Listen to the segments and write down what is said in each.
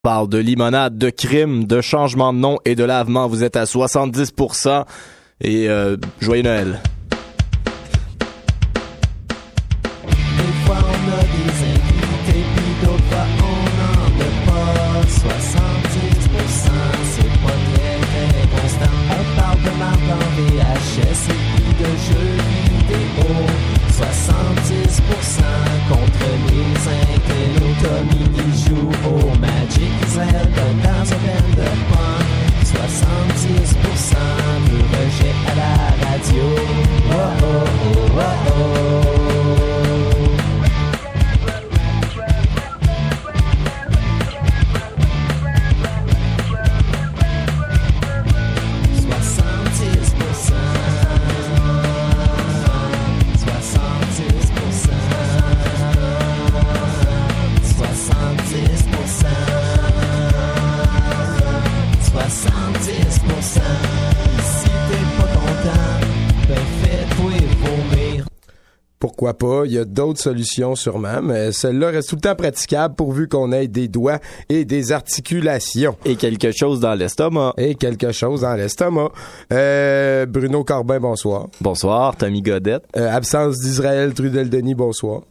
Parle de limonade, de crime, de changement de nom et de lavement. Vous êtes à 70% et joyeux Noël. Des fois on a des invités, puis d'autres fois on n'en a pas. 70%, c'est pas très constant. On parle de marque en VHS et puis de jeux vidéo. 70% contre les intellos. Tommy il joue au Magic Zelda dans un band de punk. 70% de rejet à la radio. Oh oh oh oh oh. 70%. Si t'es pas content, ben fais-toi vomir. Pourquoi pas? Il y a d'autres solutions sûrement, mais celle-là reste tout le temps praticable pourvu qu'on ait des doigts et des articulations. Et quelque chose dans l'estomac. Bruno Corbin, bonsoir. Bonsoir, Tommy Godette. Absence d'Israël Trudel-Denis, bonsoir.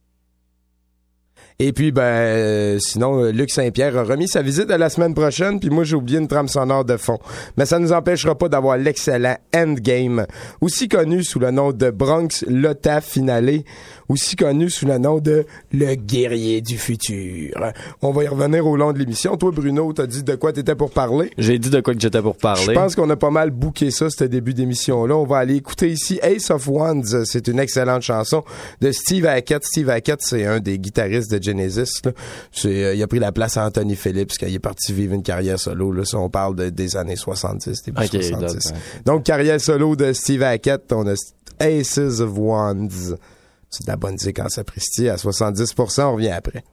Et puis, sinon, Luc Saint-Pierre a remis sa visite à la semaine prochaine, puis moi, j'ai oublié une trame sonore de fond. Mais ça nous empêchera pas d'avoir l'excellent Endgame, aussi connu sous le nom de Bronx Lota Finale, aussi connu sous le nom de Le Guerrier du Futur. On va y revenir au long de l'émission. Toi, Bruno, t'as dit de quoi t'étais pour parler? J'ai dit de quoi que j'étais pour parler. Je pense qu'on a pas mal booké ça, ce début d'émission-là. On va aller écouter ici Ace of Wands. C'est une excellente chanson de Steve Hackett. Steve Hackett, c'est un des guitaristes de Genesis. Là. Il a pris la place à Anthony Phillips quand il est parti vivre une carrière solo. Là. Ça, on parle des années 70, début 70. Donc, carrière solo de Steve Hackett. On a Aces of Wands. C'est de la bonne musique en sapristi. À 70%, on revient après.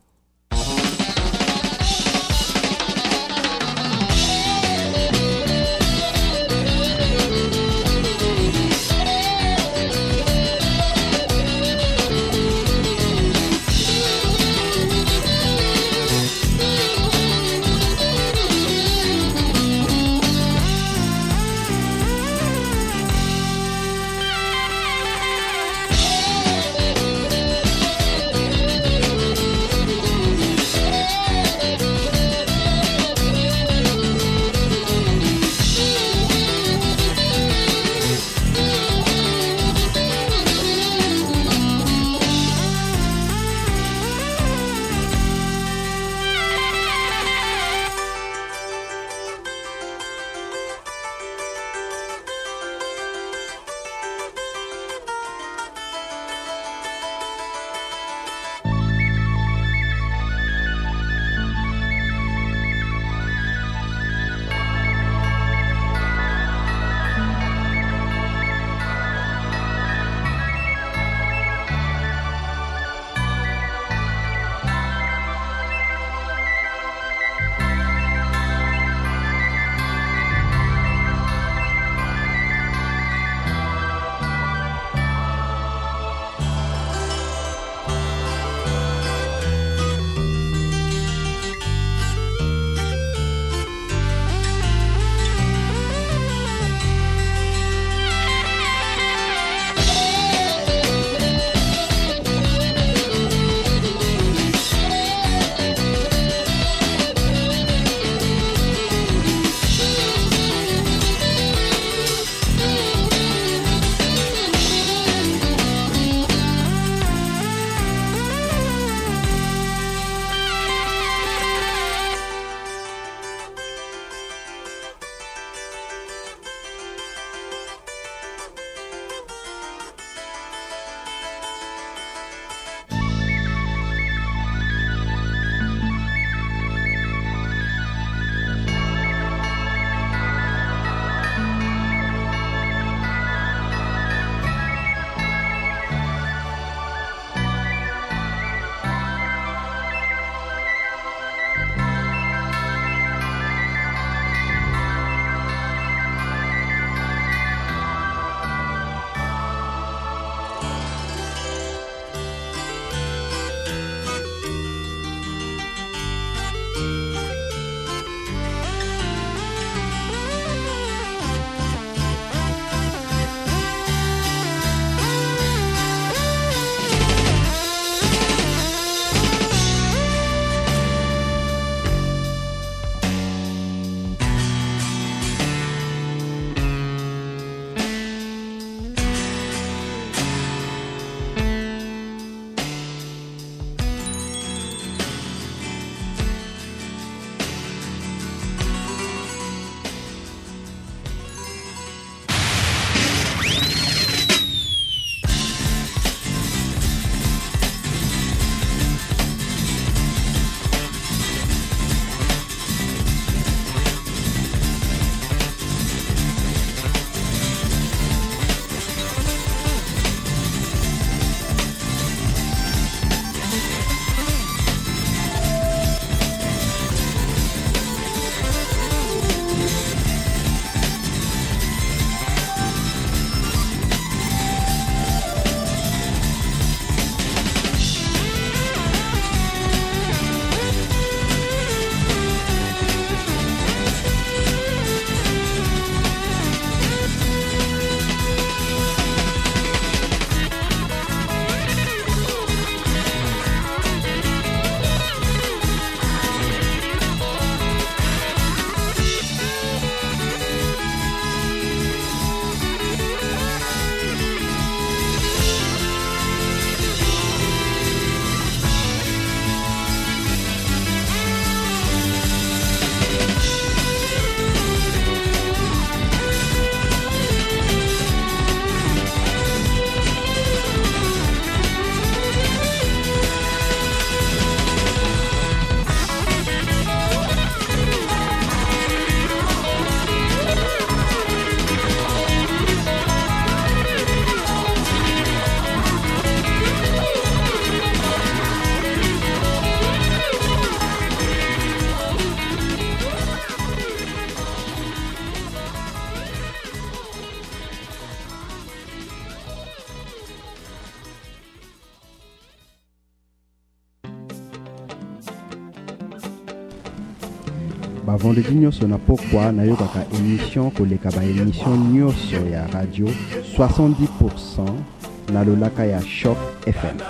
Vendredi nyonso na pokwa nayokaka émission koleka ba émission nyonso ya radio 70% nalolaka ya Shock FM.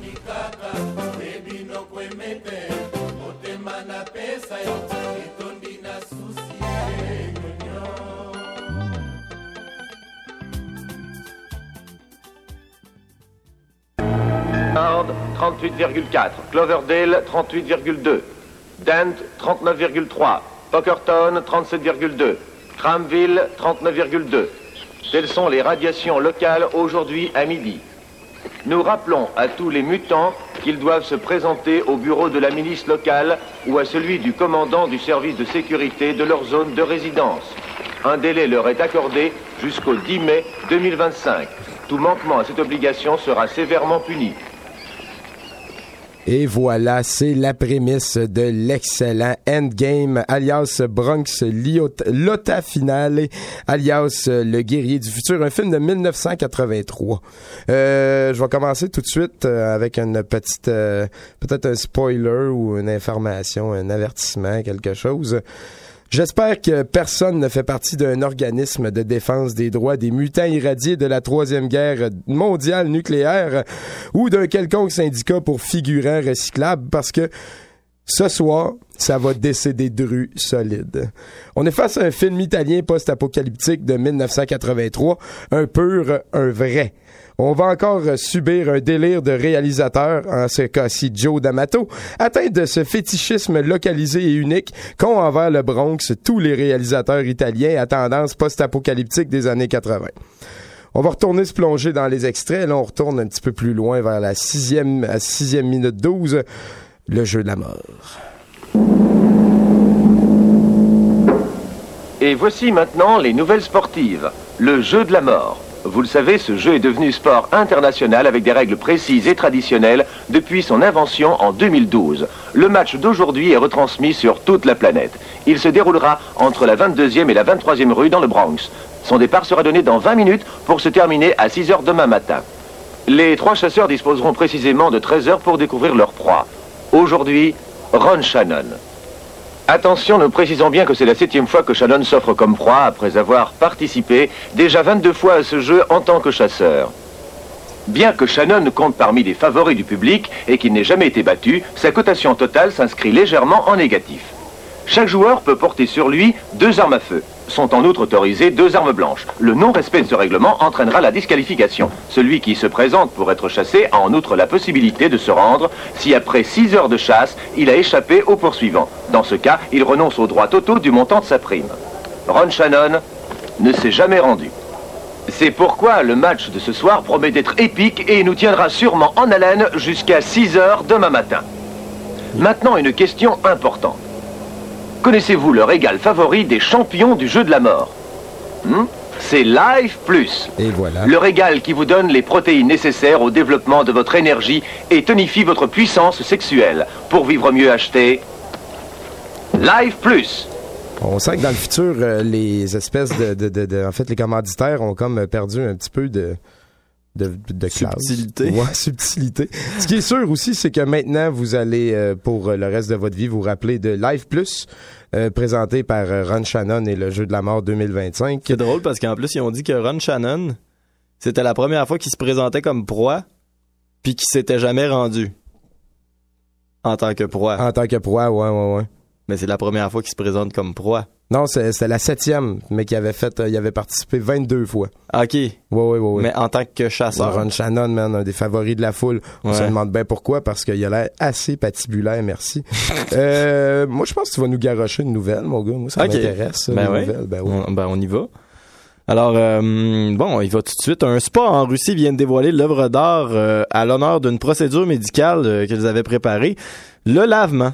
Hard 38,4, Cloverdale 38,2, Dent 39,3, Pockerton 37,2, Cramville 39,2. Telles sont les radiations locales aujourd'hui à midi. Nous rappelons à tous les mutants qu'ils doivent se présenter au bureau de la milice locale ou à celui du commandant du service de sécurité de leur zone de résidence. Un délai leur est accordé jusqu'au 10 mai 2025. Tout manquement à cette obligation sera sévèrement puni. Et voilà, c'est la prémisse de l'excellent Endgame, alias Bronx Lota Finale, alias Le Guerrier du Futur, un film de 1983. Je vais commencer tout de suite avec une petite, peut-être un spoiler ou une information, un avertissement, quelque chose. J'espère que personne ne fait partie d'un organisme de défense des droits des mutants irradiés de la Troisième Guerre mondiale nucléaire ou d'un quelconque syndicat pour figurants recyclables parce que ce soir, ça va décéder de rue solide. On est face à un film italien post-apocalyptique de 1983, un pur, un vrai. On va encore subir un délire de réalisateur, en ce cas-ci Joe D'Amato, atteint de ce fétichisme localisé et unique qu'ont envers le Bronx tous les réalisateurs italiens à tendance post-apocalyptique des années 80. On va retourner se plonger dans les extraits. Là, on retourne un petit peu plus loin vers la sixième minute 12, le jeu de la mort. Et voici maintenant les nouvelles sportives. Le jeu de la mort. Vous le savez, ce jeu est devenu sport international avec des règles précises et traditionnelles depuis son invention en 2012. Le match d'aujourd'hui est retransmis sur toute la planète. Il se déroulera entre la 22e et la 23e rue dans le Bronx. Son départ sera donné dans 20 minutes pour se terminer à 6 h demain matin. Les 3 chasseurs disposeront précisément de 13 heures pour découvrir leur proie. Aujourd'hui, Ron Shannon. Attention, nous précisons bien que c'est la 7e fois que Shannon s'offre comme proie après avoir participé déjà 22 fois à ce jeu en tant que chasseur. Bien que Shannon compte parmi les favoris du public et qu'il n'ait jamais été battu, sa cotation totale s'inscrit légèrement en négatif. Chaque joueur peut porter sur lui 2 armes à feu. Sont en outre autorisées 2 armes blanches. Le non-respect de ce règlement entraînera la disqualification. Celui qui se présente pour être chassé a en outre la possibilité de se rendre si après 6 heures de chasse, il a échappé au poursuivant. Dans ce cas, il renonce aux droits totaux du montant de sa prime. Ron Shannon ne s'est jamais rendu. C'est pourquoi le match de ce soir promet d'être épique et nous tiendra sûrement en haleine jusqu'à 6 heures demain matin. Maintenant, une question importante. Connaissez-vous le régal favori des champions du jeu de la mort? C'est Life Plus. Et voilà. Le régal qui vous donne les protéines nécessaires au développement de votre énergie et tonifie votre puissance sexuelle. Pour vivre mieux, achetez Life Plus. On sent que dans le futur, les espèces en fait, les commanditaires ont comme perdu un petit peu de classe. Subtilité. Ouais, subtilité. Ce qui est sûr aussi, c'est que maintenant, vous allez, pour le reste de votre vie, vous rappeler de Life Plus, présenté par Ron Shannon et le jeu de la mort 2025. C'est drôle parce qu'en plus, ils ont dit que Ron Shannon, c'était la première fois qu'il se présentait comme proie, puis qu'il s'était jamais rendu. En tant que proie. En tant que proie, ouais. Mais c'est la première fois qu'il se présente comme proie. Non, c'était la 7e, mais il avait participé 22 fois. OK. Ouais. Mais en tant que chasseur. Ron Shannon, man, un des favoris de la foule. On se demande bien pourquoi, parce qu'il a l'air assez patibulaire, merci. Moi, je pense que tu vas nous garrocher une nouvelle, mon gars. Moi, ça m'intéresse, les nouvelles. Ben oui. On y va. Alors, bon, il va tout de suite. Un spa en Russie vient de dévoiler l'œuvre d'art à l'honneur d'une procédure médicale qu'ils avaient préparée, le lavement.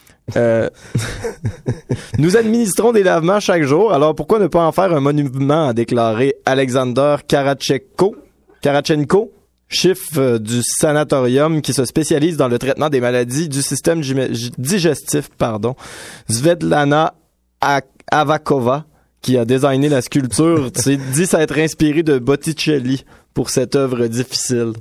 Nous administrons des lavements chaque jour, alors pourquoi ne pas en faire un monument, a déclaré Alexander Karachenko, chef du sanatorium qui se spécialise dans le traitement des maladies du système digestif, Svetlana Avakova, qui a designé la sculpture, dit s'être inspiré de Botticelli pour cette œuvre difficile.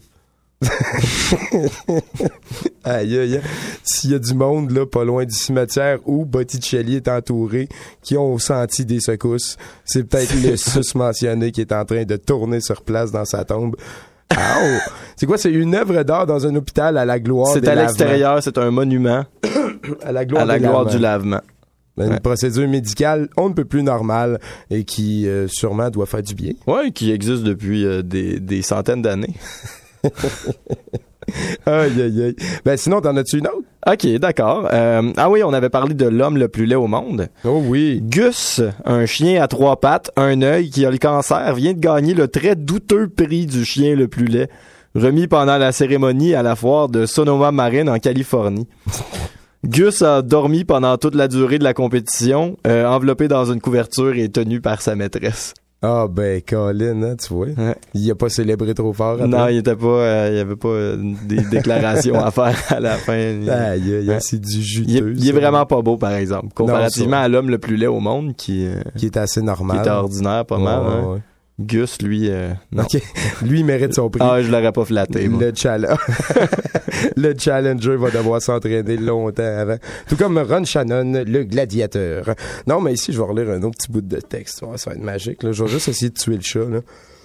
Aïe. S'il y a du monde là pas loin du cimetière où Botticelli est entouré qui ont senti des secousses, c'est peut-être le sus-mentionné qui est en train de tourner sur place dans sa tombe. C'est quoi? C'est une œuvre d'art dans un hôpital à la gloire des lavements. C'est à l'extérieur, c'est un monument à la gloire du lavement. Une procédure médicale on ne peut plus normale et qui sûrement doit faire du bien. Ouais, qui existe depuis des centaines d'années. Aïe. Ben sinon, t'en as-tu une autre? OK, d'accord. Oui, on avait parlé de l'homme le plus laid au monde. Oh oui. Gus, un chien à 3 pattes, un œil qui a le cancer, vient de gagner le très douteux prix du chien le plus laid, remis pendant la cérémonie à la foire de Sonoma Marin en Californie. Gus a dormi pendant toute la durée de la compétition, enveloppé dans une couverture et tenu par sa maîtresse. Ah ben Colin, hein, tu vois. Ouais. Il a pas célébré trop fort. Non, il était pas, il y avait pas des déclarations à faire à la fin. C'est du juteux. Il est vraiment pas beau, par exemple, comparativement à l'homme le plus laid au monde qui est assez normal, qui est ordinaire, pas mal. Hein. Ouais. Gus, lui, non. Okay. Lui, il mérite son prix. Je l'aurais pas flatté, moi. Le challenger va devoir s'entraîner longtemps avant. Tout comme Ron Shannon, le gladiateur. Non, mais ici, je vais relire un autre petit bout de texte. Ça va être magique, là. Je vais juste essayer de tuer le chat, là.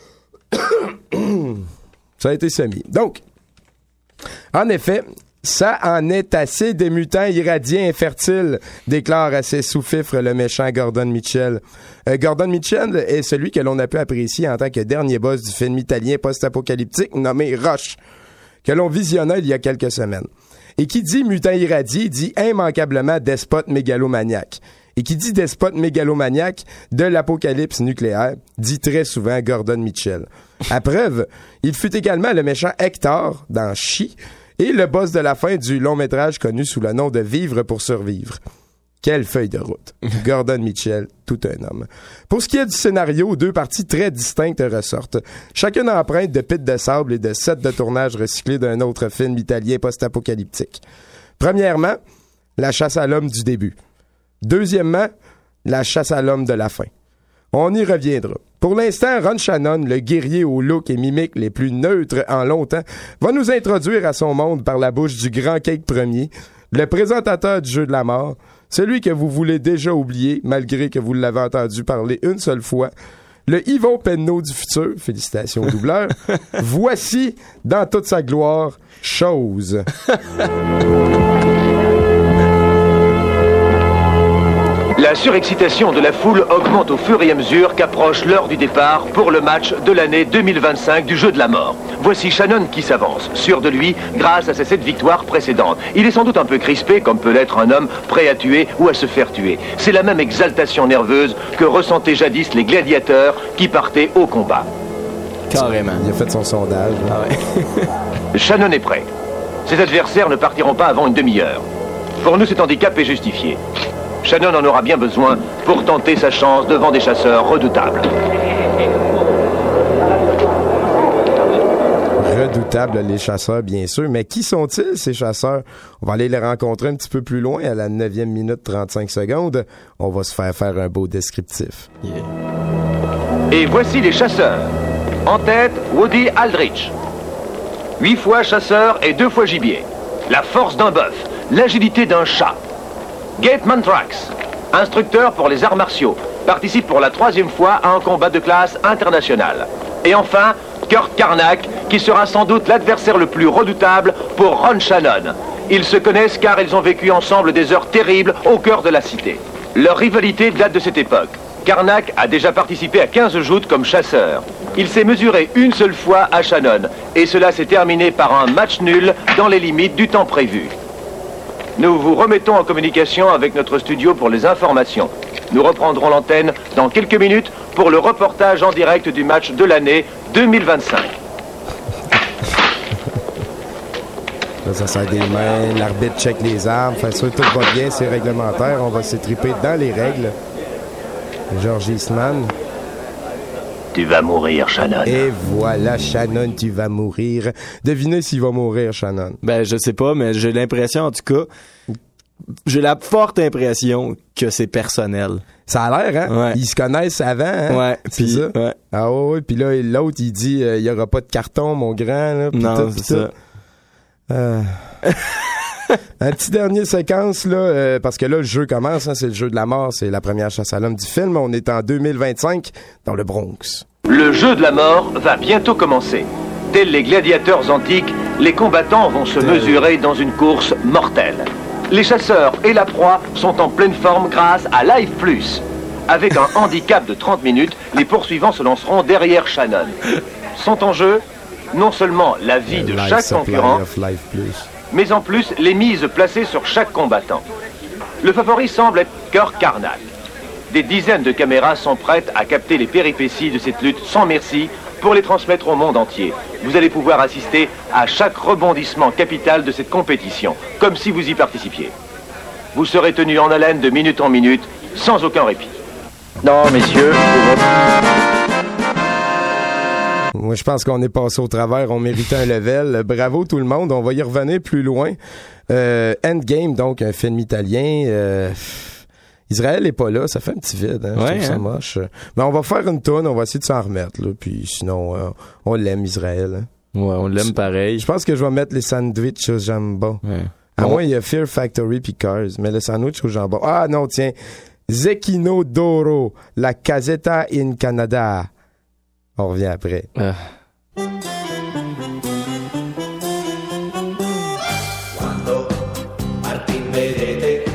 Ça a été semi. Donc, en effet, ça en est assez des mutants irradiés infertiles, déclare assez sous-fifre le méchant Gordon Mitchell. Gordon Mitchell est celui que l'on a pu apprécier en tant que dernier boss du film italien post-apocalyptique nommé Rush, que l'on visionna il y a quelques semaines. Et qui dit mutant irradié dit immanquablement despote mégalomaniaque. Et qui dit despote mégalomaniaque de l'apocalypse nucléaire dit très souvent Gordon Mitchell. À preuve, il fut également le méchant Hector dans Chi, et le boss de la fin du long-métrage connu sous le nom de Vivre pour survivre. Quelle feuille de route. Gordon Mitchell, tout un homme. Pour ce qui est du scénario, 2 parties très distinctes ressortent. Chacune empreinte de pits de sable et de sets de tournage recyclés d'un autre film italien post-apocalyptique. Premièrement, la chasse à l'homme du début. Deuxièmement, la chasse à l'homme de la fin. On y reviendra. Pour l'instant, Ron Shannon, le guerrier au look et mimique les plus neutres en longtemps, va nous introduire à son monde par la bouche du grand Cake Premier, le présentateur du jeu de la mort, celui que vous voulez déjà oublier, malgré que vous l'avez entendu parler une seule fois, le Yvon Penneau du futur, félicitations au doubleur, voici, dans toute sa gloire, Chose. La surexcitation de la foule augmente au fur et à mesure qu'approche l'heure du départ pour le match de l'année 2025 du jeu de la mort. Voici Shannon qui s'avance, sûr de lui grâce à ses 7 victoires précédentes. Il est sans doute un peu crispé comme peut l'être un homme prêt à tuer ou à se faire tuer. C'est la même exaltation nerveuse que ressentaient jadis les gladiateurs qui partaient au combat. Carrément. Il a fait son sondage. Shannon est prêt. Ses adversaires ne partiront pas avant une demi-heure. Pour nous, cet handicap est justifié. Shannon en aura bien besoin pour tenter sa chance devant des chasseurs redoutables. Redoutables, les chasseurs, bien sûr. Mais qui sont-ils, ces chasseurs? On va aller les rencontrer un petit peu plus loin, à la 9e minute 35 secondes. On va se faire un beau descriptif. Yeah. Et voici les chasseurs. En tête, Woody Aldrich. 8 fois chasseur et 2 fois gibier. La force d'un bœuf, l'agilité d'un chat. Gate Mantrax, instructeur pour les arts martiaux, participe pour la 3e fois à un combat de classe internationale. Et enfin, Kurt Karnak, qui sera sans doute l'adversaire le plus redoutable pour Ron Shannon. Ils se connaissent car ils ont vécu ensemble des heures terribles au cœur de la cité. Leur rivalité date de cette époque. Karnak a déjà participé à 15 joutes comme chasseur. Il s'est mesuré une seule fois à Shannon, et cela s'est terminé par un match nul dans les limites du temps prévu. Nous vous remettons en communication avec notre studio pour les informations. Nous reprendrons l'antenne dans quelques minutes pour le reportage en direct du match de l'année 2025. Là, ça sert des mains, l'arbitre check les armes, fait sûr que tout va bien, c'est réglementaire, on va s'étriper dans les règles. George Eastman. Tu vas mourir, Shannon. Et voilà, Shannon, tu vas mourir. Devinez s'il va mourir, Shannon. Ben, je sais pas, mais j'ai l'impression, en tout cas, j'ai la forte impression que c'est personnel. Ça a l'air, hein? Ouais. Ils se connaissent avant, hein? Ouais. C'est ça? Ouais. Ah ouais, puis là, l'autre, il dit, il y aura pas de carton, mon grand, là. Non, tout, c'est ça. Un petit dernier séquence, là, parce que là, le jeu commence, hein, c'est le jeu de la mort, c'est la première chasse à l'homme du film. On est en 2025, dans le Bronx. Le jeu de la mort va bientôt commencer. Tels les gladiateurs antiques, les combattants vont se mesurer dans une course mortelle. Les chasseurs et la proie sont en pleine forme grâce à Live Plus. Avec un handicap de 30 minutes, les poursuivants se lanceront derrière Shannon. Sont en jeu non seulement la vie de Life chaque Supply concurrent, of Life Plus. mais en plus les mises placées sur chaque combattant. Le favori semble être Kirk Karnak. Des dizaines de caméras sont prêtes à capter les péripéties de cette lutte sans merci pour les transmettre au monde entier. Vous allez pouvoir assister à chaque rebondissement capital de cette compétition, comme si vous y participiez. Vous serez tenu en haleine de minute en minute, sans aucun répit. Non, messieurs, Moi, je pense qu'on est passé au travers. On méritait un level. Bravo tout le monde. On va y revenir plus loin. Endgame, donc, un film italien. Israël est pas là. Ça fait un petit vide. Hein? Je trouve ça moche. Mais on va faire une tourne. On va essayer de s'en remettre. Là. Puis sinon, on l'aime, Israël. Hein? Ouais, on l'aime pareil. Je pense que je vais mettre les sandwichs au jambon. Ouais. À moins, il y a Fear Factory puis Cars. Mais le sandwich au jambon. Ah non, tiens. Zecchino d'Oro. La Casetta in Canada. On revient après. Quando Martin vedete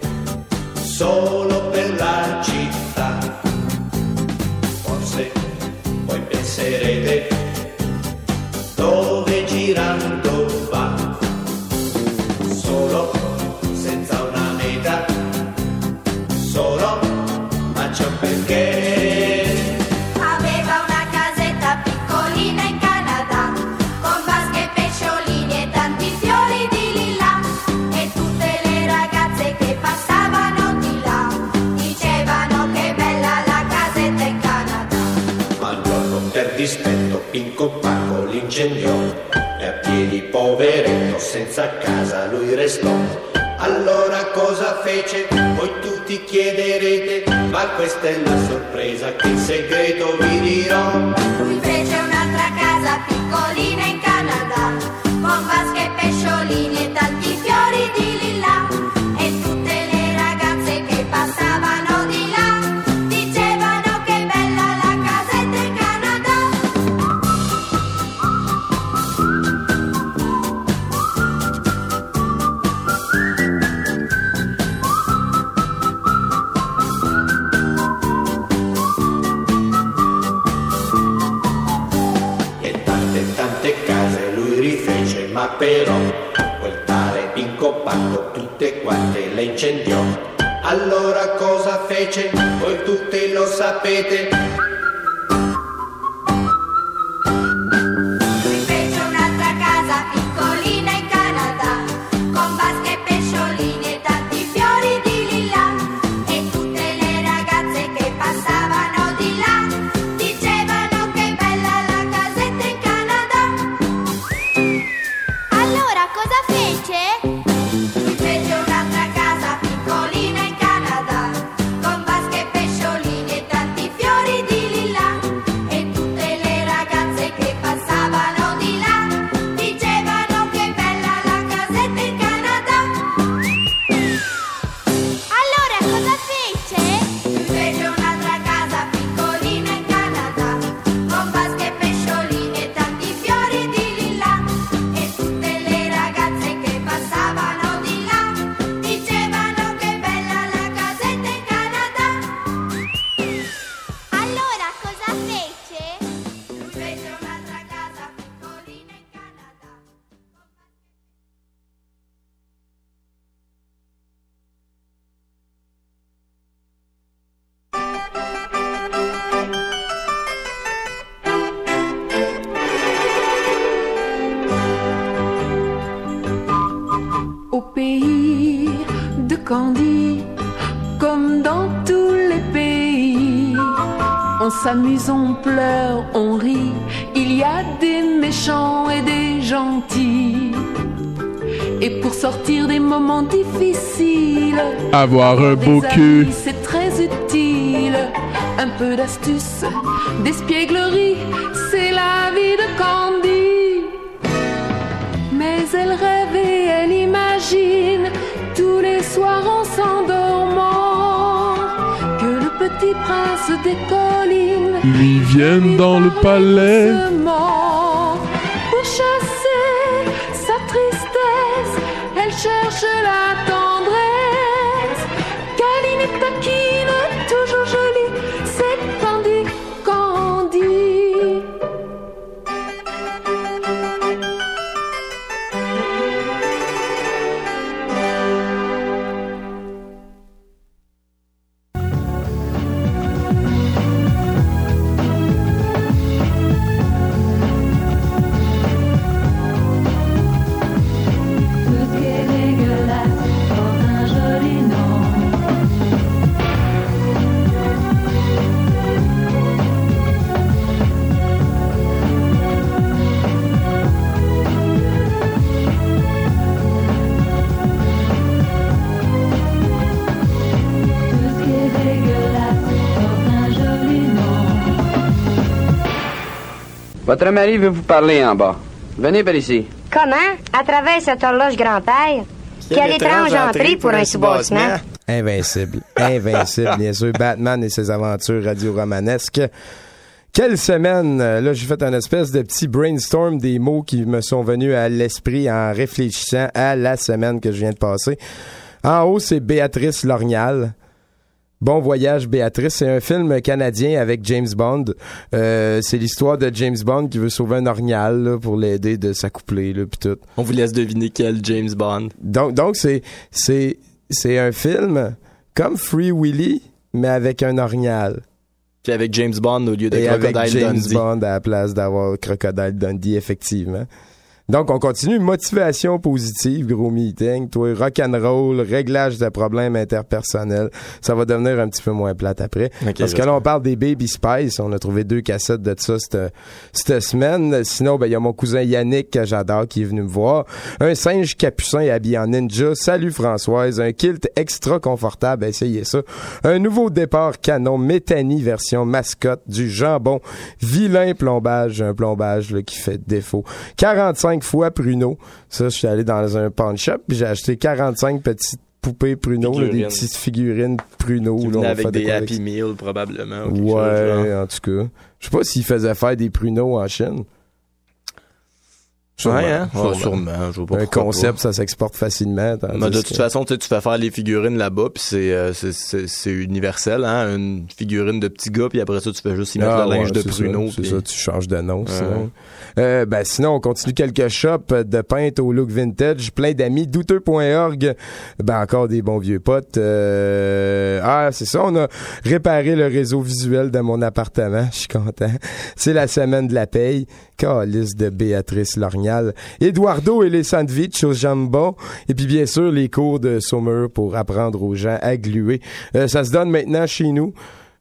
solo per la città, forse poi penserete dove girando va, solo senza una meta, solo ma c'è un perché. Dispetto, Pinco Paco l'incendiò e a piedi poveretto senza casa lui restò. Allora cosa fece? Voi tutti chiederete, ma questa è la sorpresa che in segreto vi dirò. Lui fece un'altra casa piccolina in Canada, con vasche e pesciolini e tanti fiori di lilla, e tutte le ragazze che passavano di là dicevano che bella la casetta in Canada. E tante case lui rifece, ma però quel tale Pinco Paco tutte quante le incendiò. Allora cosa fece? Voi tutti lo sapete. Lui fece un'altra casa piccolina in Canada, con vasche e pesciolini e tanti fiori di lilla, e tutte le ragazze che passavano di là dicevano che bella la casetta in Canada. Allora cosa fece? Lui fece un'altra casa piccolina in Canada, con vasche e pesciolini e tanti fiori di tous les pays. On s'amuse, on pleure, on rit. Il y a des méchants et des gentils. Et pour sortir des moments difficiles, avoir un beau cul, c'est très utile. Un peu d'astuce, d'espièglerie, c'est la vie de Candy. Mais elle rêve et elle imagine tous les soirs en s'endormant que le petit prince des collines lui vienne dans le palais pour chasser sa tristesse. Elle cherche la tendresse, câline et taquine, toujours jolie, c'est Candy, Candy. Votre mari veut vous parler en bas. Venez par ici. Comment? À travers cette horloge grand-père? Quelle étrange entrée pour un soubassement. Invincible. Invincible, bien sûr. Batman et ses aventures radio-romanesques. Quelle semaine! Là, j'ai fait un espèce de petit brainstorm des mots qui me sont venus à l'esprit en réfléchissant à la semaine que je viens de passer. En haut, c'est Béatrice Lorgnal. Bon voyage, Béatrice. C'est un film canadien avec James Bond. C'est l'histoire de James Bond qui veut sauver un orignal là, pour l'aider de s'accoupler là, pis tout. On vous laisse deviner quel James Bond. Donc c'est un film comme Free Willy, mais avec un orignal. Puis avec James Bond au lieu de et Crocodile avec James Dundee. Bond à la place d'avoir Crocodile Dundee, effectivement. Donc, on continue. Motivation positive, gros meeting. Toi, rock'n'roll, réglage de problèmes interpersonnels. Ça va devenir un petit peu moins plate après. Okay, parce que là, on parle des Baby Spice. On a trouvé 2 cassettes de ça cette semaine. Sinon, ben, il y a mon cousin Yannick, que j'adore, qui est venu me voir. Un singe capucin habillé en ninja. Salut Françoise. Un kilt extra confortable. Essayez ça. Un nouveau départ canon Métanie version mascotte. Du jambon. Vilain plombage. Un plombage là, qui fait défaut. 45 fois Pruneau. Ça, je suis allé dans un pawn shop puis j'ai acheté 45 petites poupées Pruneau, là, des petites figurines Pruneau. Qui là, venaient on avec fait des Happy Meal, probablement. Ou quelque ouais, chose, en tout cas. Je sais pas s'ils faisaient faire des Pruneaux en Chine. Sûrement, hein? Sûrement. Je vois pas un concept, ça s'exporte facilement. Mais de toute façon, tu fais faire les figurines là-bas, puis c'est universel, hein? Une figurine de petit gars, puis après ça, tu fais juste y mettre le linge de Pruneau. C'est ça, tu changes de nom, sinon. Ben, sinon, on continue quelques shops de peintes au look vintage, plein d'amis, douteux.org. Ben, encore des bons vieux potes. C'est ça, on a réparé le réseau visuel de mon appartement. Je suis content. C'est la semaine de la paye. Calice de Béatrice Lorgnal. Eduardo et les sandwichs au jambon. Et puis, bien sûr, les cours de Saumur pour apprendre aux gens à gluer. Ça se donne maintenant chez nous.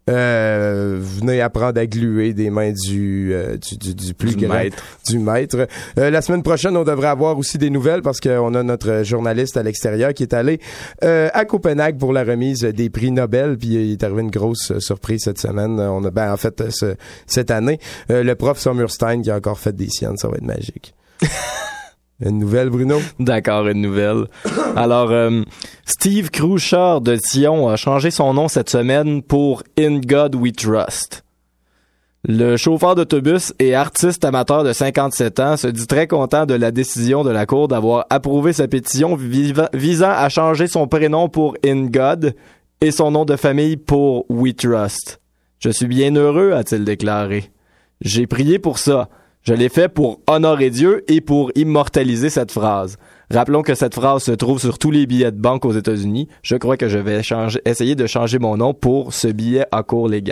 Venez apprendre à gluer des mains du plus grand maître. Du maître. La semaine prochaine, on devrait avoir aussi des nouvelles parce qu'on a notre journaliste à l'extérieur qui est allé à Copenhague pour la remise des prix Nobel. Puis il est arrivé une grosse surprise cette semaine. On a cette année le prof Sommerstein qui a encore fait des siennes. Ça va être magique. Une nouvelle, Bruno? D'accord, une nouvelle. Alors, Steve Crouchard de Sion a changé son nom cette semaine pour In God We Trust. Le chauffeur d'autobus et artiste amateur de 57 ans se dit très content de la décision de la Cour d'avoir approuvé sa pétition visant à changer son prénom pour In God et son nom de famille pour We Trust. « Je suis bien heureux », a-t-il déclaré. « J'ai prié pour ça. Je l'ai fait pour honorer Dieu et pour immortaliser cette phrase. Rappelons que cette phrase se trouve sur tous les billets de banque aux États-Unis. Je crois que je vais essayer de changer mon nom pour ce billet à cours légal. »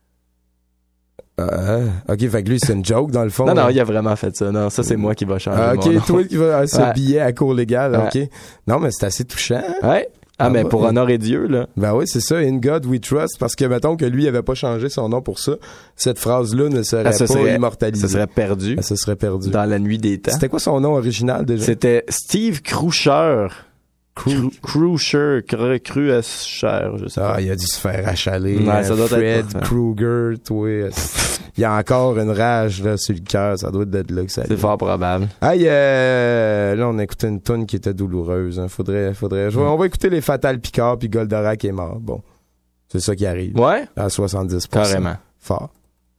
OK, fait que lui, c'est une joke, dans le fond. Non, il a vraiment fait ça. Non, ça, c'est moi qui va changer mon nom. OK, toi qui vas ce billet à cours légal, OK. Non, mais c'est assez touchant. Ouais. Ah, mais pour honorer Dieu, là. Ben oui, c'est ça. In God we trust. Parce que, mettons que lui, il avait pas changé son nom pour ça. Cette phrase-là ne serait pas immortalisée. Ça serait perdu. Ça serait perdu. Dans la nuit des temps. C'était quoi son nom original, déjà? C'était Steve Crusher. Crusher, je sais pas. Ah, il a dû se faire achaler. Ouais, ça doit Fred être Krueger, toi. Il y a encore une rage, là, sur le cœur. Ça doit être de là que ça. C'est fort probable. Hey, là, on a écouté une toune qui était douloureuse, hein. Faudrait jouer. On va écouter les Fatal Picard puis Goldorak est mort. Bon. C'est ça qui arrive. Ouais? À 70%. Carrément. Fort.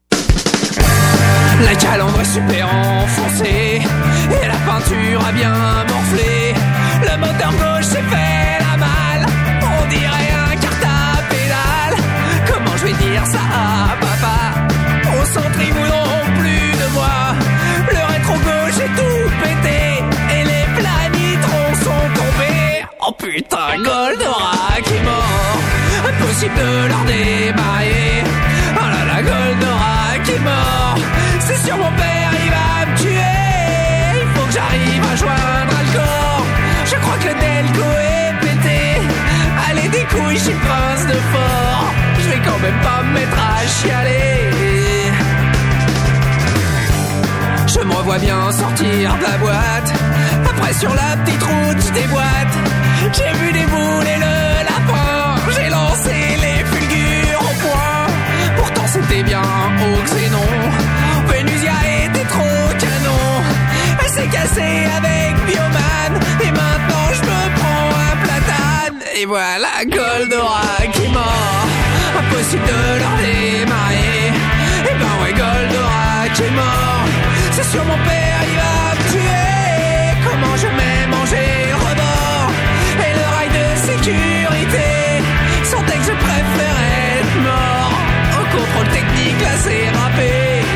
La calandre est super enfoncée et la peinture a bien morflé. Le moteur gauche s'est fait la malle, on dirait un kart à pédale. Comment je vais dire ça à papa? Au centre ils voudront plus de moi. Le rétro gauche est tout pété et les planitrons sont tombés. Oh putain, Goldorak est mort, impossible de leur démarrer. Oh là là, Goldorak est mort, c'est sûr mon père il va me tuer. Il faut que j'arrive à joindre Alcor. Je crois que le Delco est pété. Allez des couilles chez le prince de fort. Je vais quand même pas me mettre à chialer. Je me revois bien sortir de la boîte. Après sur la petite route je déboîte. J'ai vu des boules et le lapin. J'ai lancé les fulgures au point. Pourtant c'était bien au Xénon. Vénusia était trop canon. Elle s'est cassée avec Bioman. Et maintenant je me prends un platane. Et voilà Goldorak est mort. Impossible de leur démarrer. Et ben ouais Goldorak est mort. C'est sûr mon père il va me tuer. Comment je m'ai mangé rebord. Et le rail de sécurité sentait que je préférais être mort. Au contrôle technique là c'est râpé.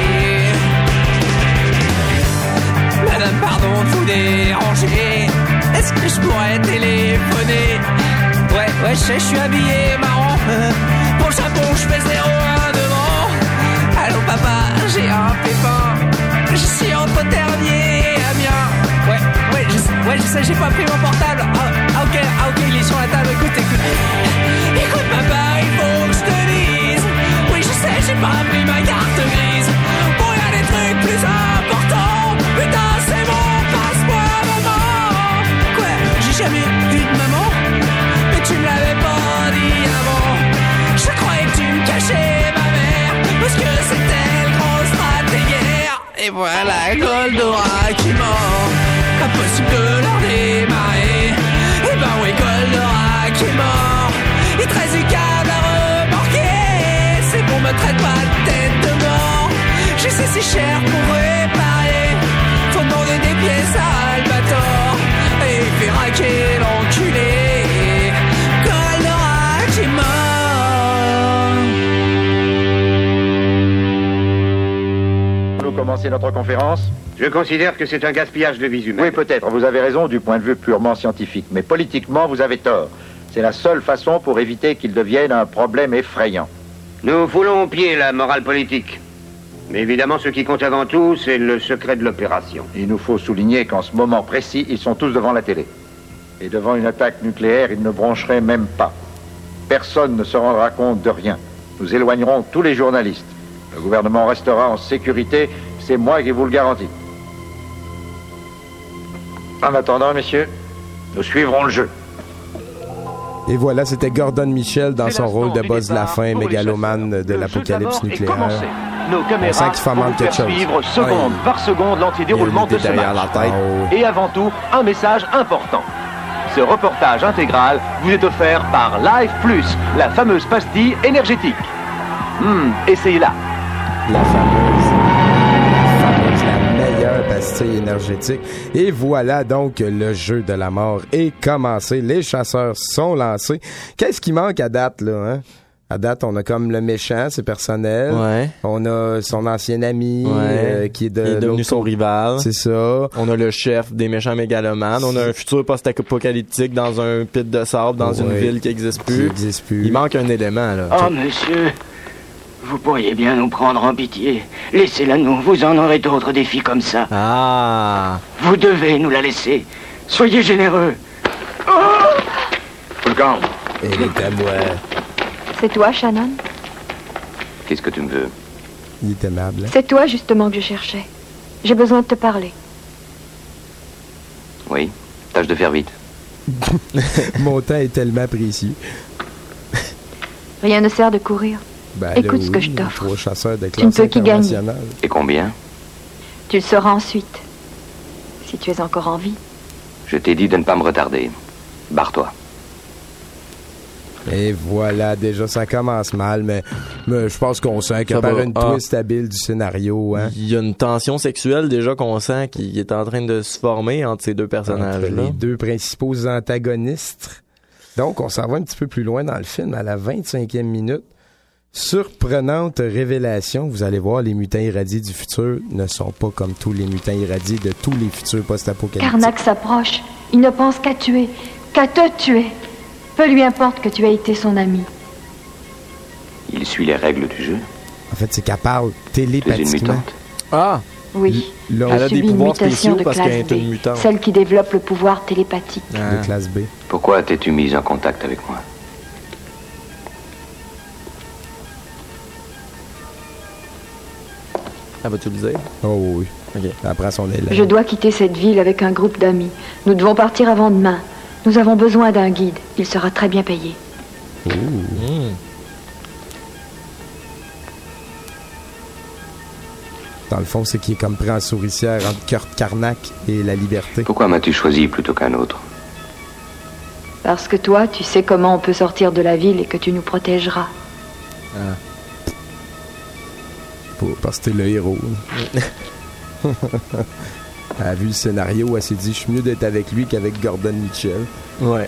Madame, pardon de vous déranger. Est-ce que je pourrais téléphoner? Ouais, je suis habillé marrant. Pour le Japon, je fais 0,1 devant. Allô papa, j'ai un pépin. Je suis entre Ternier et Amiens. Ouais, je sais, j'ai pas pris mon portable. Ah, ok, il est sur la table, écoute. Écoute papa, il faut que je te dise. Oui, je sais, j'ai pas pris ma carte grise. Bon, y'a des trucs plus importants. Putain, c'est bon, passe-moi maman. Quoi, j'ai jamais eu de maman? Mais tu me l'avais pas dit avant. Je croyais que tu me cachais ma mère, parce que c'était le grand stratégaire. Et voilà Goldorak est mort. Impossible de leur démarrer. Et ben oui Goldorak est mort. Il te reste du cadre à remorquer. C'est bon, me traite pas de tête de mort. Je sais si cher pour réparer. Faut demander des pièces à Albator. Et il fait raquer l'enculé. Goldorak est mort. Nous commencer notre conférence. Je considère que c'est un gaspillage de vie humaine. Oui, peut-être, vous avez raison du point de vue purement scientifique, mais politiquement, vous avez tort. C'est la seule façon pour éviter qu'il devienne un problème effrayant. Nous foulons au pied la morale politique. Mais évidemment, ce qui compte avant tout, c'est le secret de l'opération. Il nous faut souligner qu'en ce moment précis, ils sont tous devant la télé. Et devant une attaque nucléaire, ils ne broncheraient même pas. Personne ne se rendra compte de rien. Nous éloignerons tous les journalistes. Le gouvernement restera en sécurité, c'est moi qui vous le garantis. En attendant, messieurs, nous suivrons le jeu. Et voilà, c'était Gordon Michel dans son rôle de Buzz Lafin, mégalomane de l'apocalypse nucléaire. Nos caméras vont faire suivre seconde par seconde l'antidéroulement de ce match. Et avant tout, un message important. Ce reportage intégral vous est offert par Life Plus, la fameuse pastille énergétique. Essayez-la. La meilleure pastille énergétique. Et voilà donc le jeu de la mort est commencé. Les chasseurs sont lancés. Qu'est-ce qui manque à date, là, hein? À date, on a comme le méchant, c'est personnel. Ouais. On a son ancien ami qui est il est devenu son rival. C'est ça. On a le chef des méchants mégalomanes. On a un futur post-apocalyptique dans un pit de sable dans une ville qui n'existe plus. Il manque un élément, là. Oh, monsieur, vous pourriez bien nous prendre en pitié. Laissez-la nous, vous en aurez d'autres des filles comme ça. Ah. Vous devez nous la laisser. Soyez généreux. Vous le quand? Elle est à moi. C'est toi, Shannon? Qu'est-ce que tu me veux? Il est aimable. Hein? C'est toi, justement, que je cherchais. J'ai besoin de te parler. Oui, tâche de faire vite. Mon temps est tellement précieux. Rien ne sert de courir. Ben, Écoute là, ce que oui, je t'offre. 3 chasseurs de Tu ne classe peux qu'y gagner. internationale. Et combien? Tu le sauras ensuite. Si tu es encore en vie. Je t'ai dit de ne pas me retarder. Barre-toi. Et voilà, déjà, ça commence mal, mais je pense qu'on sent que Ça par va. une twist habile du scénario, hein. Il y a une tension sexuelle déjà qu'on sent qui est en train de se former entre ces deux personnages-là. Les deux principaux antagonistes. Donc, on s'en va un petit peu plus loin dans le film, à la 25e minute. Surprenante révélation. Vous allez voir, les mutants irradiés du futur ne sont pas comme tous les mutants irradiés de tous les futurs post-apocalyptiques. Karnak s'approche. Il ne pense qu'à tuer, qu'à te tuer. Peu lui importe que tu aies été son ami. Il suit les règles du jeu. En fait, c'est qu'elle parle Tu es une télépathiquement. mutante. Ah! Oui. Là, Elle a J'ai des subi une pouvoirs mutation spéciaux de parce classe qu'elle est une B, mutante. celle qui développe le pouvoir télépathique. de classe B. Pourquoi t'es-tu mise en contact avec moi? Elle va-tu le dire? Oh oui. OK. Elle prend son élan. Je dois quitter cette ville avec un groupe d'amis. Nous devons partir avant demain. Nous avons besoin d'un guide. Il sera très bien payé. Dans le fond, c'est qu'il est comme pris en souricière entre Kurt Karnak et la liberté. Pourquoi m'as-tu choisi plutôt qu'un autre? Parce que toi, tu sais comment on peut sortir de la ville et que tu nous protégeras. Parce que t'es le héros. Elle a vu le scénario, elle s'est dit, je suis mieux d'être avec lui qu'avec Gordon Mitchell. Ouais.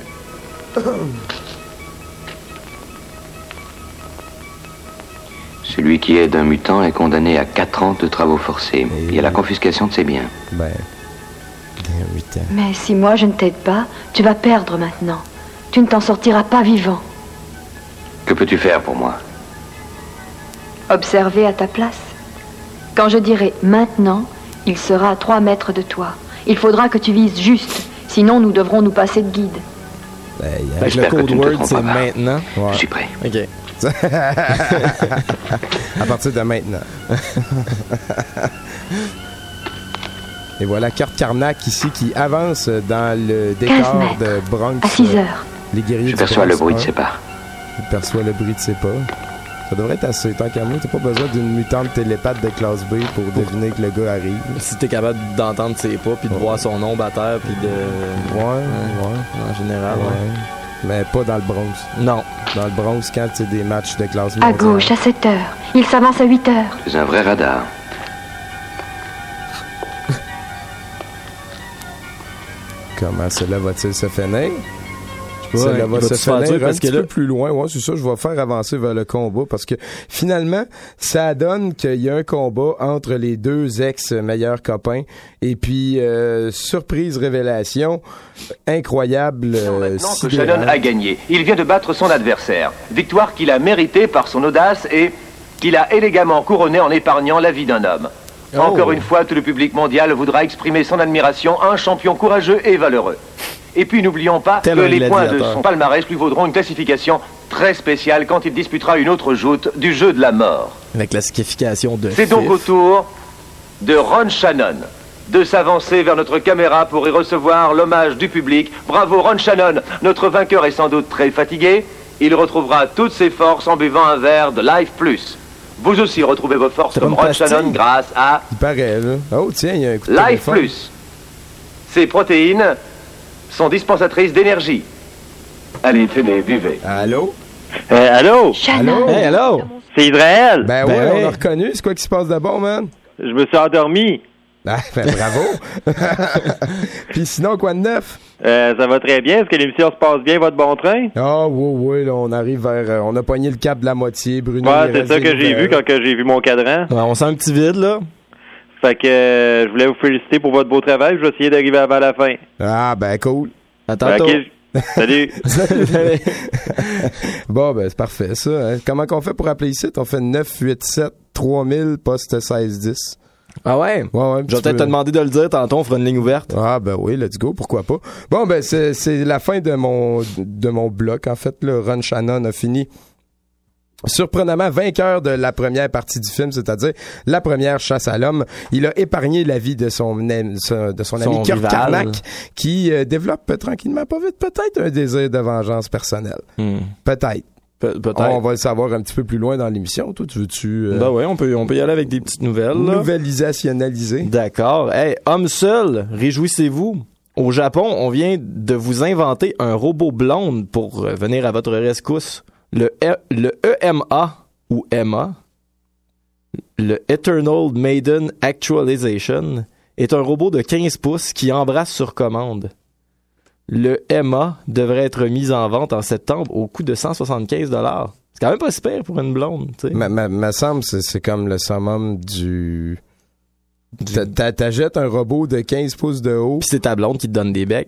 Celui qui aide un mutant est condamné à 4 ans de travaux forcés et à la confiscation de ses biens. Ben, bien 8 ans. Mais si moi je ne t'aide pas, tu vas perdre maintenant. Tu ne t'en sortiras pas vivant. Que peux-tu faire pour moi? Observer à ta place. Quand je dirai maintenant, il sera à 3 mètres de toi. Il faudra que tu vises juste, sinon nous devrons nous passer de guide. Ben, Fait que le code word, c'est maintenant. Ouais. Je suis prêt. OK. À partir de maintenant. Et voilà Kurt Karnak ici qui avance dans le 15 décor mètres. de Bronx. À 6 heures. Les guerriers Je du perçois Bronx le bruit de 1. ses pas. Il perçoit le bruit de ses pas. Ça devrait être assez. Tant qu'à moi, t'as pas besoin d'une mutante télépathe de classe B pour deviner que le gars arrive. Si t'es capable d'entendre ses pas, puis de voir son ombre à terre, puis de... Ouais. En général, ouais. Mais pas dans le Bronx. Non. Dans le Bronx, quand c'est des matchs de classe À mondiale. gauche, à 7 heures. Il s'avance à 8 heures. Tu es un vrai radar. Comment cela va-t-il se finir? Ouais, Cela il va va se se faire finir tuer un parce petit que là- peu plus loin. Ouais, c'est ça, je vais faire avancer vers le combat parce que finalement, ça donne qu'il y a un combat entre les deux ex-meilleurs copains et puis, surprise révélation, incroyable. Maintenant que sidérante. Shannon a gagné, il vient de battre son adversaire. Victoire qu'il a méritée par son audace et qu'il a élégamment couronnée en épargnant la vie d'un homme. Oh. Encore une fois, tout le public mondial voudra exprimer son admiration à un champion courageux et valeureux. Et puis n'oublions pas Tel que un les points de gladiateur. son palmarès lui vaudront une classification très spéciale quand il disputera une autre joute du jeu de la mort. La classification de C'est donc fif. au tour de Ron Shannon de s'avancer vers notre caméra pour y recevoir l'hommage du public. Bravo Ron Shannon, notre vainqueur est sans doute très fatigué. Il retrouvera toutes ses forces en buvant un verre de Life Plus. Vous aussi retrouvez vos forces T'as comme pas une Ron Shannon pastille? grâce à Il paraît, là. Oh, tiens, il y a un coup de Life téléphone. Plus. Ces protéines sont dispensatrices d'énergie. Allez, tenez, buvez. Allô? Allô? Allô? Hey, hello! C'est Israël? Ben, Ben ouais, ouais. on a reconnu. C'est quoi qui se passe de bon, man? Je me suis endormi. Ah, ben, bravo! Puis sinon, quoi de neuf? Ça va très bien. Est-ce que l'émission se passe bien, votre bon train? Ah, oui, là, on arrive vers... on a pogné le cap de la moitié, Bruno. Ouais, il est c'est ça rasé que j'ai ouvert. vu quand que j'ai vu mon cadran. Ouais, on sent un petit vide, là. Fait que je voulais vous féliciter pour votre beau travail. Je vais essayer d'arriver avant la fin. Ah, ben, cool. À tantôt. Ok. Salut. Bon, ben, c'est parfait, ça. Hein. Comment qu'on fait pour appeler ici? On fait 987-3000, poste 1610. Ah ouais? Ouais, je vais peut-être te demander de le dire tantôt, on fera une ligne ouverte. Ah ben oui, let's go, pourquoi pas. Bon, ben c'est la fin de mon bloc, en fait. Le Ron Shannon a fini surprenamment vainqueur de la première partie du film, c'est-à-dire la première chasse à l'homme. Il a épargné la vie de son ami Kirk Carmack, qui développe tranquillement, pas vite, peut-être un désir de vengeance personnelle. Peut-être. On va le savoir un petit peu plus loin dans l'émission. Toi, tu veux-tu... Ben oui, on peut y aller avec des petites nouvelles. Nouvelisationnalisées. D'accord. Hey, homme seul, réjouissez-vous. Au Japon, on vient de vous inventer un robot blonde pour venir à votre rescousse. Le EMA, ou EMA, le Eternal Maiden Actualization, est un robot de 15 pouces qui embrasse sur commande. Le EMA devrait être mis en vente en septembre au coût de 175 $. C'est quand même pas super pour une blonde, tu sais. Me semble c'est comme le summum du... T'achètes un robot de 15 pouces de haut. Puis c'est ta blonde qui te donne des becs.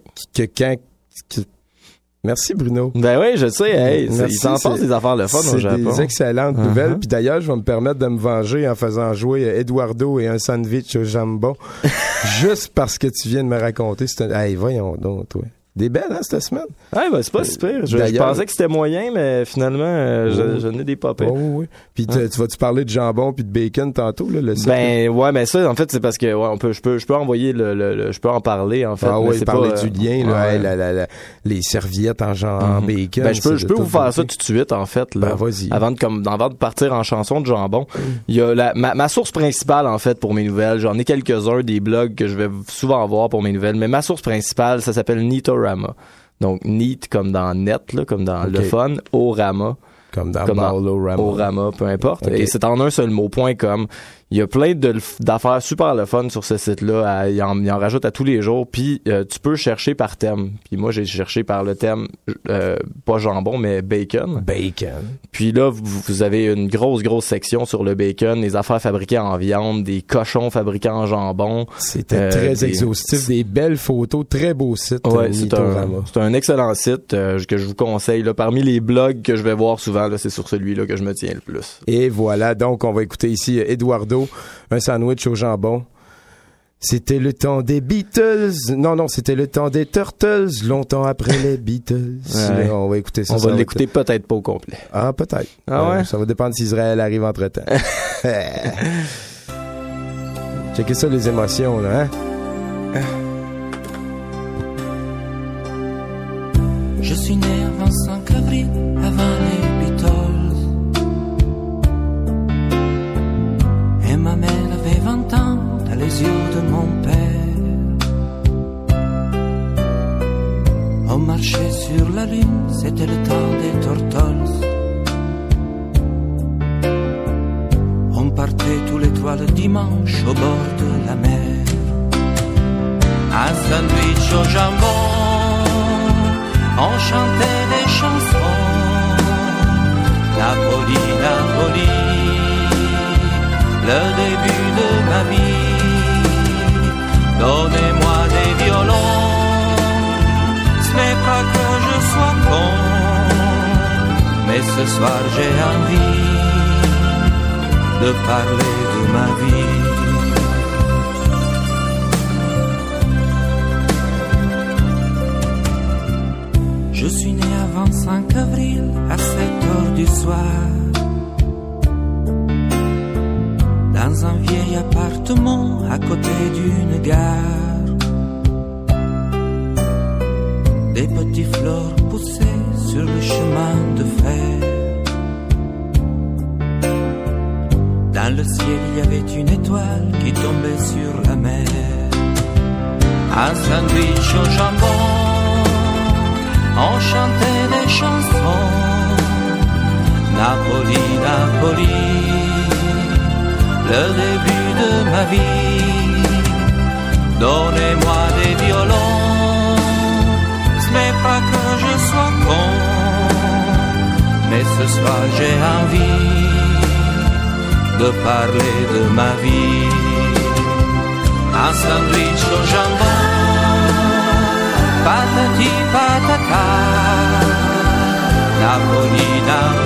Merci Bruno. Ben oui, je sais. Hey, il s'en passe des affaires le fun au Japon. C'est des excellentes nouvelles. Puis d'ailleurs, je vais me permettre de me venger en faisant jouer Eduardo et un sandwich au jambon. Juste parce que tu viens de me raconter. Hey, voyons donc, toi. Des belles, hein, cette semaine? Ouais, ben, c'est pas si pire. Je pensais que c'était moyen, mais finalement, j'en ai des pas pires. Oui. Puis tu vas-tu parler de jambon puis de bacon tantôt, là, le site? Ben, ouais, mais ça, en fait, c'est parce que, je peux envoyer je peux en parler, en fait. Ah oui, parler du lien, là, les serviettes en bacon. Ben, je peux vous faire ça tout de suite, en fait, là. Ben, vas-y. Avant de partir en chanson de jambon. Il y a ma source principale, en fait, pour mes nouvelles. J'en ai quelques-uns des blogs que je vais souvent voir pour mes nouvelles, mais ma source principale, ça s'appelle Neatorama. Donc, neat comme dans net, là, comme dans le fun, Orama. Comme dans Orama, peu importe. Okay. Et c'est en un seul mot, .com. Il y a plein d'affaires super le fun sur ce site-là. Il en rajoute à tous les jours. Puis tu peux chercher par thème. Puis moi, j'ai cherché par le thème, pas jambon, mais bacon. Puis là, vous avez une grosse section sur le bacon, les affaires fabriquées en viande, des cochons fabriqués en jambon. C'était très exhaustif, des belles photos, très beau site. Ouais, c'est un excellent site que je vous conseille. Là, parmi les blogs que je vais voir souvent, là, c'est sur celui-là que je me tiens le plus. Et voilà, donc on va écouter ici Eduardo, un sandwich au jambon. C'était le temps des Beatles. Non, c'était le temps des Turtles, longtemps après les Beatles. Ouais. On va écouter ça. On va l'écouter peut-être pas au complet. Ah, peut-être. Ah ouais? Ça va dépendre si Israël arrive entre-temps. Checkez ça, les émotions, là, hein? Je suis né le 25 avril, avant les Beatles. Et ma mère avait 20 ans, dans les yeux de mon père. On marchait sur la lune, c'était le temps des Turtles. On partait tous les trois le dimanche au bord de la mer. Un sandwich au jambon, on chantait des chansons. Napoli, Napoli, le début de ma vie. Donnez-moi des violons, ce n'est pas que je sois con, mais ce soir j'ai envie de parler de ma vie. Je suis né à 25 avril, à 7 heures du soir, dans un vieil appartement à côté d'une gare. Des petites fleurs poussaient sur le chemin de fer. Dans le ciel il y avait une étoile qui tombait sur la mer. Un sandwich au jambon, on chantait des chansons. Napoli, Napoli, le début de ma vie. Donnez-moi des violons, ce n'est pas que je sois con, mais ce soir j'ai envie de parler de ma vie. Un sandwich au jambon, patati patata, Napoli,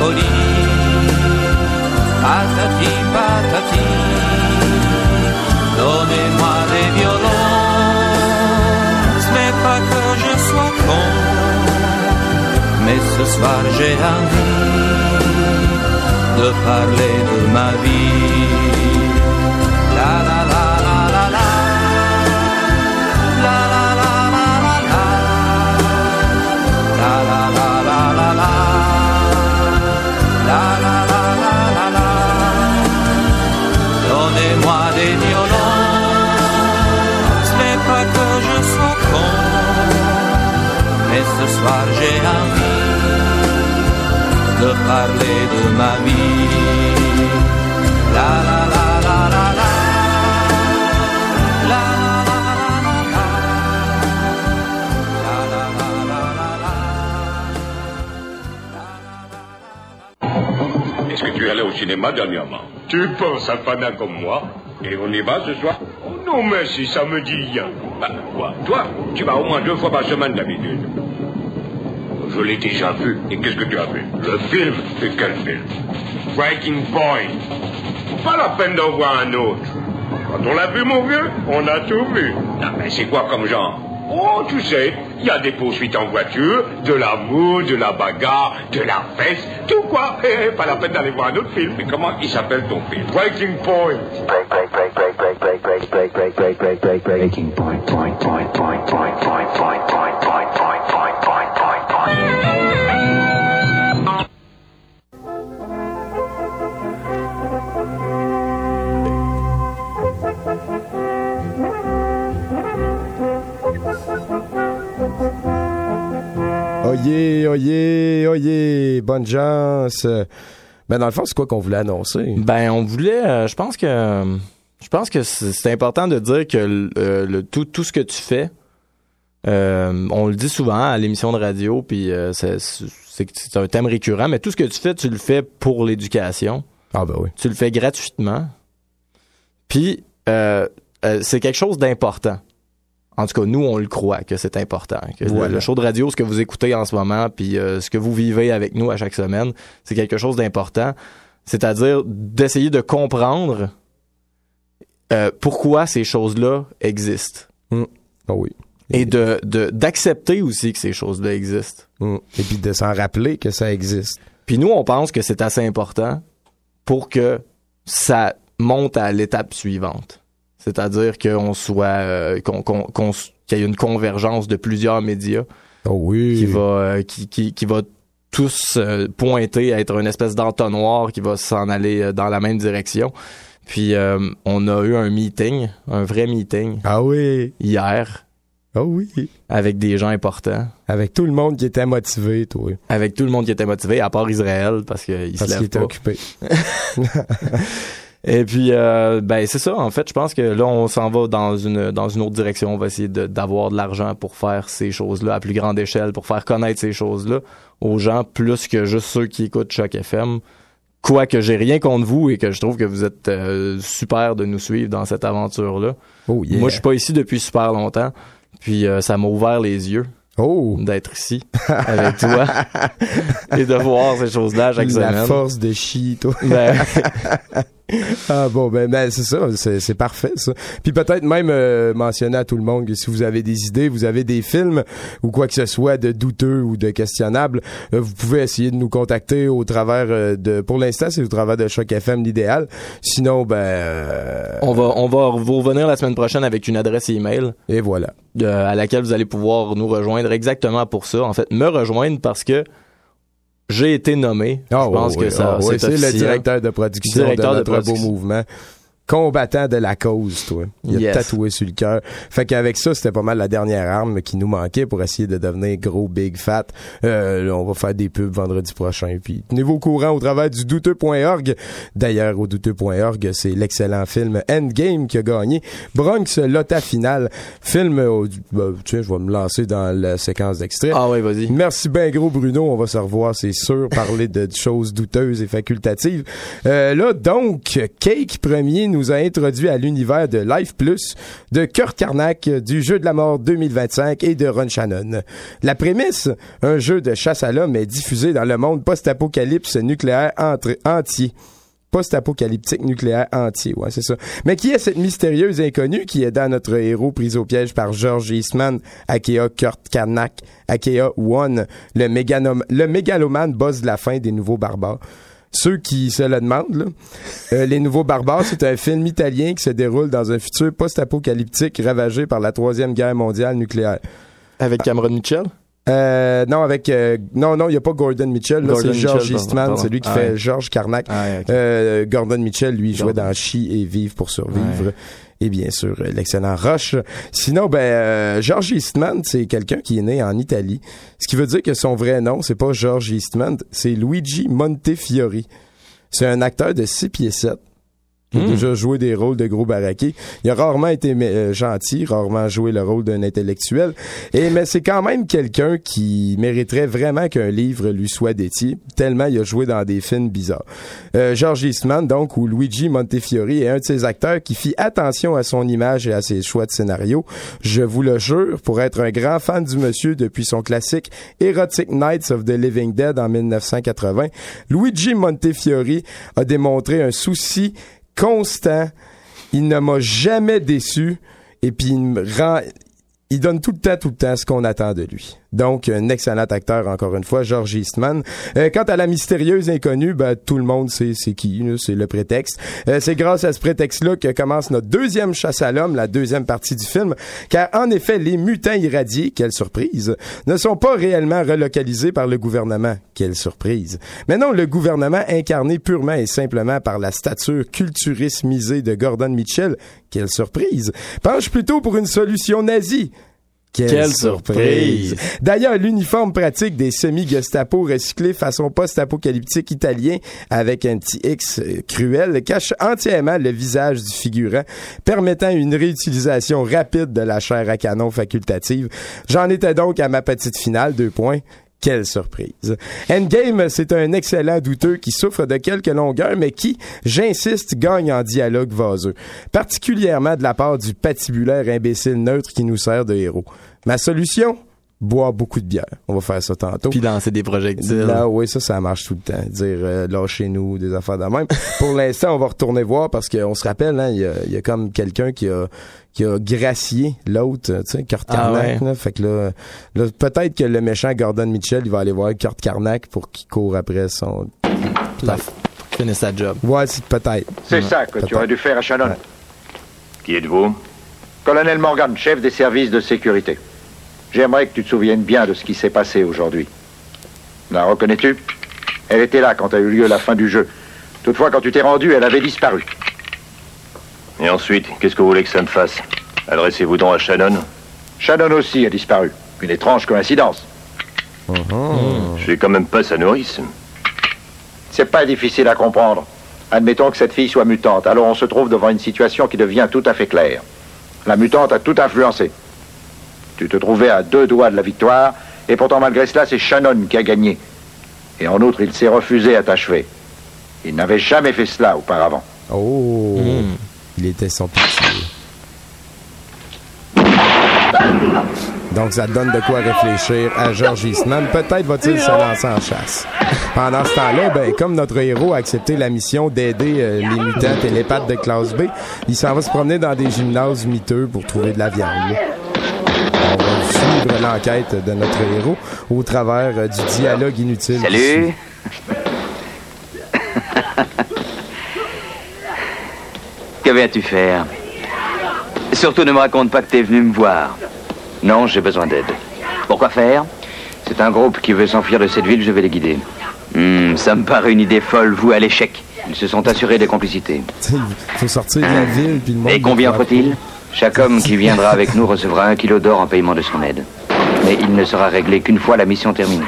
Napoli, patati patati, Donnez-moi des violences, mais pas que je sois con. Mais ce soir j'ai envie de parler de ma vie. La la la la la la. La la la la la la. La la la la la la. La la la la la la. Donnez-moi des violences, mais pas que je sois con. Mais ce soir j'ai envie de parler de ma vie. La la la la la la. La la la la la. La la la la la. Est-ce que tu es allé au cinéma dernièrement? Tu penses à Fana comme moi? Et on y va ce soir? Oh non, merci, ça me dit rien. Bah, quoi? Toi, tu vas au moins 2 fois par semaine d'habitude. Je l'ai déjà vu. Et qu'est-ce que tu as vu? Le film? Et quel film? Breaking Point. Pas la peine d'en voir un autre. Quand on l'a vu, mon vieux, on a tout vu. Non, mais c'est quoi comme genre? Oh, tu sais, il y a des poursuites en voiture, de l'amour, de la bagarre, de la fesse, tout quoi. Pas la peine d'aller voir un autre film. Mais comment il s'appelle ton film? Breaking Point. Breaking Point. Oyez, oyez, oyez, bonne chance. Ben dans le fond, c'est quoi qu'on voulait annoncer? Ben on voulait, je pense que c'est important de dire que tout ce que tu fais, on le dit souvent à l'émission de radio, puis c'est un thème récurrent, mais tout ce que tu fais, tu le fais pour l'éducation. Ah ben oui. Tu le fais gratuitement. Puis c'est quelque chose d'important. En tout cas, nous, on le croit que c'est important. Que voilà. Le show de radio, ce que vous écoutez en ce moment, puis ce que vous vivez avec nous à chaque semaine, c'est quelque chose d'important. C'est-à-dire d'essayer de comprendre pourquoi ces choses-là existent. Ah oui. Et d'accepter aussi que ces choses-là existent. Et puis de s'en rappeler que ça existe. Puis nous, on pense que c'est assez important pour que ça monte à l'étape suivante. C'est-à-dire qu'on soit qu'il y ait une convergence de plusieurs médias qui va tous pointer à être une espèce d'entonnoir qui va s'en aller dans la même direction. Puis on a eu un vrai meeting. Ah oui. Hier. Ah oui. Avec des gens importants. Avec tout le monde qui était motivé, toi. Avec tout le monde qui était motivé, à part Israël, parce qu'il se lève pas. Était occupé. Et puis, ben c'est ça. En fait, je pense que là, on s'en va dans une autre direction. On va essayer d'avoir de l'argent pour faire ces choses-là à plus grande échelle, pour faire connaître ces choses-là aux gens plus que juste ceux qui écoutent Choc FM. Quoique j'ai rien contre vous et que je trouve que vous êtes super de nous suivre dans cette aventure-là. Oh yeah. Moi, je suis pas ici depuis super longtemps. Puis ça m'a ouvert les yeux. D'être ici avec toi et de voir ces choses-là à chaque semaine. La force de chi, toi. Ben... Ah bon, ben c'est ça, c'est parfait ça. Puis peut-être même mentionner à tout le monde que si vous avez des idées, vous avez des films ou quoi que ce soit de douteux ou de questionnable, vous pouvez essayer de nous contacter au travers pour l'instant, c'est au travers de Choc FM l'idéal. Sinon, on va vous revenir la semaine prochaine avec une adresse email. Et voilà. À laquelle vous allez pouvoir nous rejoindre exactement pour ça. En fait, me rejoindre parce que j'ai été nommé. Je pense que ça, c'est le directeur de production de notre beau mouvement. Combattant de la cause, toi. Il a tatoué sur le cœur. Fait qu'avec ça, c'était pas mal la dernière arme qui nous manquait pour essayer de devenir gros, big, fat. Là, on va faire des pubs vendredi prochain. Puis tenez-vous au courant au travers du douteux.org. D'ailleurs, au douteux.org, c'est l'excellent film Endgame qui a gagné. Bronx, Lotta Finale. Film, tiens, je vais me lancer dans la séquence d'extrait. Ah ouais, vas-y. Merci ben gros, Bruno. On va se revoir, c'est sûr, parler de choses douteuses et facultatives. Là, donc, Cake Premier nous a introduit à l'univers de Life Plus, de Kurt Carnac, du Jeu de la mort 2025 et de Ron Shannon. La prémisse, un jeu de chasse à l'homme est diffusé dans le monde post-apocalypse nucléaire entier. post-apocalyptique nucléaire entier. Ouais, c'est ça. Mais qui est cette mystérieuse inconnue qui aida notre héros pris au piège par George Eastman, aka Kurt Karnak, aka One, le mégalomane boss de la fin des Nouveaux Barbares? Ceux qui se le demandent, là. Les Nouveaux Barbares, c'est un film italien qui se déroule dans un futur post-apocalyptique ravagé par la Troisième Guerre mondiale nucléaire. Avec Cameron Mitchell? Non, il y a pas Gordon Mitchell, là, c'est George Eastman, c'est lui qui fait George Karnak. Okay. Gordon Mitchell, lui, jouait dans Chi et Vivre pour survivre. Ouais. Et bien sûr, l'excellent Rush. Sinon, George Eastman, c'est quelqu'un qui est né en Italie. Ce qui veut dire que son vrai nom, c'est pas George Eastman, c'est Luigi Montefiore. C'est un acteur de 6 pieds 7. qui a déjà joué des rôles de gros baraqués. Il a rarement été gentil, rarement joué le rôle d'un intellectuel. Mais c'est quand même quelqu'un qui mériterait vraiment qu'un livre lui soit dédié, tellement il a joué dans des films bizarres. George Eastman, donc, ou Luigi Montefiore, est un de ces acteurs qui fit attention à son image et à ses choix de scénario. Je vous le jure, pour être un grand fan du monsieur depuis son classique Erotic Nights of the Living Dead en 1980, Luigi Montefiore a démontré un souci constant. Il ne m'a jamais déçu et puis il donne tout le temps ce qu'on attend de lui. Donc, un excellent acteur, encore une fois, George Eastman. Quant à la mystérieuse inconnue, tout le monde sait c'est qui, là, c'est le prétexte. C'est grâce à ce prétexte-là que commence notre deuxième chasse à l'homme, la deuxième partie du film, car en effet, les mutants irradiés, quelle surprise, ne sont pas réellement relocalisés par le gouvernement. Quelle surprise. Mais non, le gouvernement incarné purement et simplement par la stature culturismisée de Gordon Mitchell, quelle surprise, penche plutôt pour une solution nazie. Quelle surprise! D'ailleurs, l'uniforme pratique des semi-Gestapo recyclés façon post-apocalyptique italien avec un petit X cruel cache entièrement le visage du figurant, permettant une réutilisation rapide de la chair à canon facultative. J'en étais donc à ma petite finale, 2 points. Quelle surprise. Endgame, c'est un excellent douteux qui souffre de quelques longueurs, mais qui, j'insiste, gagne en dialogue vaseux. Particulièrement de la part du patibulaire imbécile neutre qui nous sert de héros. Ma solution? Boire beaucoup de bière. On va faire ça tantôt. Puis lancer des projectiles. Là, oui, ça marche tout le temps. Dire, lâchez-nous, des affaires de même. Pour l'instant, on va retourner voir parce qu'on se rappelle, hein, il y a comme quelqu'un qui a gracié l'autre, tu sais, Kurt Karnak. Là. Fait que là, peut-être que le méchant Gordon Mitchell, il va aller voir Kurt Karnak pour qu'il court après son... Finir sa job. Ouais, c'est peut-être. C'est ça que tu aurais dû faire à Shannon. Ouais. Qui êtes-vous? Colonel Morgan, chef des services de sécurité. J'aimerais que tu te souviennes bien de ce qui s'est passé aujourd'hui. La reconnais-tu? Elle était là quand a eu lieu la fin du jeu. Toutefois, quand tu t'es rendu, elle avait disparu. Et ensuite, qu'est-ce que vous voulez que ça me fasse? Adressez-vous donc à Shannon? Shannon aussi a disparu. Une étrange coïncidence. Je suis quand même pas sa nourrice. C'est pas difficile à comprendre. Admettons que cette fille soit mutante. Alors on se trouve devant une situation qui devient tout à fait claire. La mutante a tout influencé. Tu te trouvais à 2 doigts de la victoire, et pourtant malgré cela, c'est Shannon qui a gagné. Et en outre, il s'est refusé à t'achever. Il n'avait jamais fait cela auparavant. Oh, il était sans pitié. Donc ça donne de quoi réfléchir à George Eastman. Peut-être va-t-il se lancer en chasse. Pendant ce temps-là, comme notre héros a accepté la mission d'aider les mutants télépathes de classe B, il s'en va se promener dans des gymnases miteux pour trouver de la viande. On va suivre l'enquête de notre héros au travers du dialogue inutile. Salut! Que viens-tu faire? Surtout ne me raconte pas que t'es venu me voir. Non, j'ai besoin d'aide. Pourquoi faire? C'est un groupe qui veut s'enfuir de cette ville, je vais les guider. Ça me paraît une idée folle, vouée à l'échec. Ils se sont assurés des complicités. Il faut sortir de la ville, puis le monde... Et combien faut-il? Chaque homme qui viendra avec nous recevra 1 kilo d'or en paiement de son aide. Mais il ne sera réglé qu'une fois la mission terminée.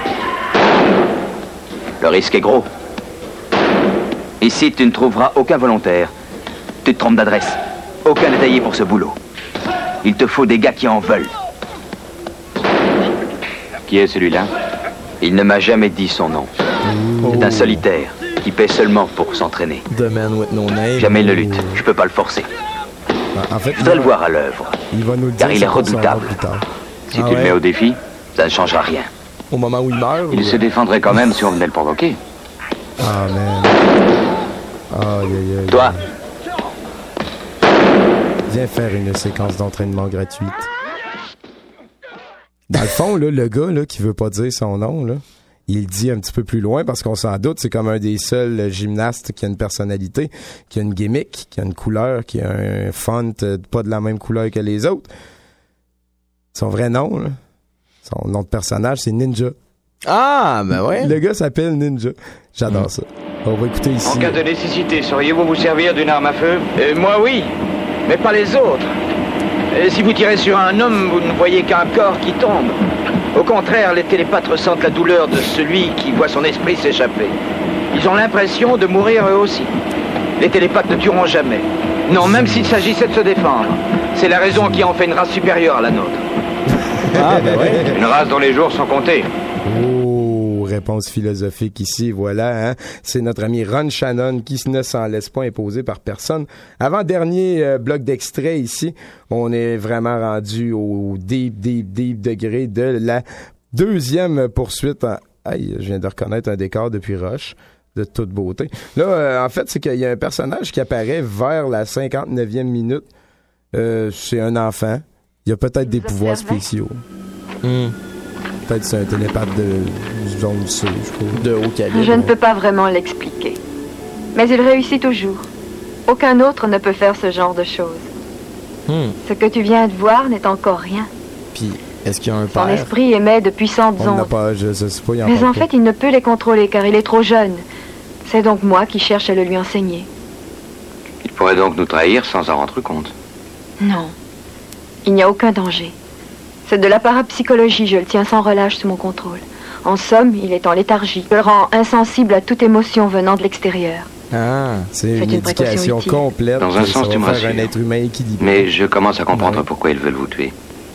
Le risque est gros. Ici, tu ne trouveras aucun volontaire. Tu te trompes d'adresse. Aucun n'est taillé pour ce boulot. Il te faut des gars qui en veulent. Qui est celui-là? Il ne m'a jamais dit son nom. C'est un solitaire qui paie seulement pour s'entraîner. The man with no name. Jamais il ne lutte. Je peux pas le forcer. En fait, je voudrais le voir à l'œuvre. Car il est redoutable. Si tu le mets au défi, ça ne changera rien. Au moment où il meurt? Il se défendrait quand même si on venait le provoquer. Ah, man. Toi. Viens faire une séquence d'entraînement gratuite. Dans le fond, là, le gars là, qui veut pas dire son nom, là, il dit un petit peu plus loin parce qu'on s'en doute, c'est comme un des seuls gymnastes qui a une personnalité, qui a une gimmick, qui a une couleur, qui a un font pas de la même couleur que les autres. Son vrai nom, là, son nom de personnage, c'est Ninja. Ah, ben ouais. Le gars s'appelle Ninja. J'adore ça. On va écouter ici. En cas de nécessité, sauriez-vous vous servir d'une arme à feu? Moi, oui, mais pas les autres. Si vous tirez sur un homme, vous ne voyez qu'un corps qui tombe. Au contraire, les télépathes ressentent la douleur de celui qui voit son esprit s'échapper. Ils ont l'impression de mourir eux aussi. Les télépathes ne tueront jamais. Non, même s'il s'agissait de se défendre. C'est la raison qui en fait une race supérieure à la nôtre. Ah, ben ouais. Une race dont les jours sont comptés. Oh, réponse philosophique ici, voilà. Hein? C'est notre ami Ron Shannon qui ne s'en laisse pas imposer par personne. Avant-dernier bloc d'extrait ici, on est vraiment rendu au deep degré de la deuxième poursuite. Aïe, je viens de reconnaître un décor depuis Rush, de toute beauté. Là, en fait, c'est qu'il y a un personnage qui apparaît vers la 59e minute. C'est un enfant. Il y a peut-être des pouvoirs spéciaux. Peut-être c'est un télépathe de zone C, je crois. De haut calibre. Je ne peux pas vraiment l'expliquer. Mais il réussit toujours. Aucun autre ne peut faire ce genre de choses. Ce que tu viens de voir n'est encore rien. Puis, est-ce qu'il y a un Son père? esprit émet de puissantes On n'a ondes. pas, je sais pas, il y en Mais parle en pas. fait, il ne peut les contrôler car il est trop jeune. C'est donc moi qui cherche à le lui enseigner. Il pourrait donc nous trahir sans en rendre compte. Non. Il n'y a aucun danger. C'est de la parapsychologie, je le tiens sans relâche sous mon contrôle. En somme, il est en léthargie. Je le rends insensible à toute émotion venant de l'extérieur. Ah, c'est une une précaution éducation utile. complète. Dans un sens, ça tu me va faire rassures. un être humain équilibré. Mais je commence à comprendre pourquoi ils veulent vous tuer.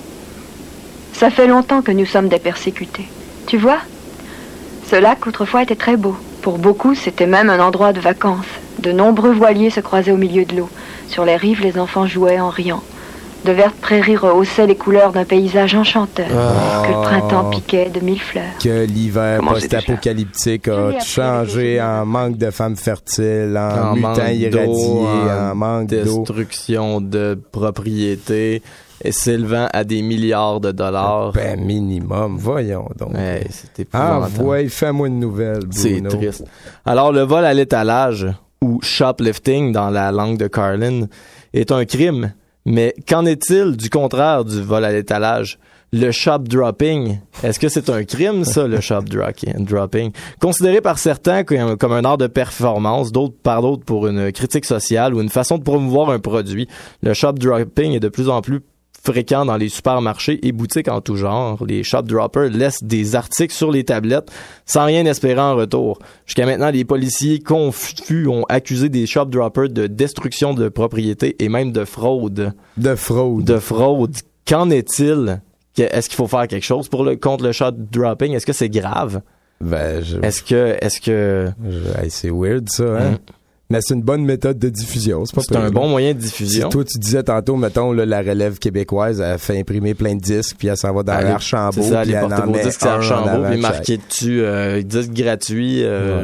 Ça fait longtemps que nous sommes des persécutés. Tu vois, ce lac autrefois était très beau. Pour beaucoup, c'était même un endroit de vacances. De nombreux voiliers se croisaient au milieu de l'eau. Sur les rives, les enfants jouaient en riant. De vertes prairies rehaussaient les couleurs d'un paysage enchanteur que le printemps piquait de mille fleurs. Que l'hiver Comment c'est post-apocalyptique a changé en manque de femmes fertiles, en, En mutants manque irradiés, d'eau, en manque d'eau. destruction de propriété et s'élevant à des milliards de dollars. Ben, minimum, voyons donc. Ouais, c'était Ah, épouvantable. ouais, fais-moi une nouvelle, Bruno. C'est triste. Alors, le vol à l'étalage, ou shoplifting dans la langue de Carlin, est un crime. Mais qu'en est-il du contraire du vol à l'étalage? Le shop dropping, est-ce que c'est un crime, ça, le shop dropping? Considéré par certains comme un art de performance, d'autres par d'autres pour une critique sociale ou une façon de promouvoir un produit, le shop dropping est de plus en plus fréquent dans les supermarchés et boutiques en tout genre. Les shop droppers laissent des articles sur les tablettes sans rien espérer en retour. Jusqu'à maintenant, les policiers confus ont accusé des shop droppers de destruction de propriété et même de fraude. De fraude. Qu'en est-il? Est-ce qu'il faut faire quelque chose contre le shop dropping? Est-ce que c'est grave? Ben, Est-ce que hey, c'est weird, ça, hein? Mais c'est une bonne méthode de diffusion. C'est un bon moyen de diffusion. Si toi, tu disais tantôt, mettons, là, la relève québécoise, elle fait imprimer plein de disques, puis elle s'en va dans l'Archambault. C'est ça, puis elle elle porte en vos met disques à un en l'Archambault, avant puis de marqué dessus, disque gratuit.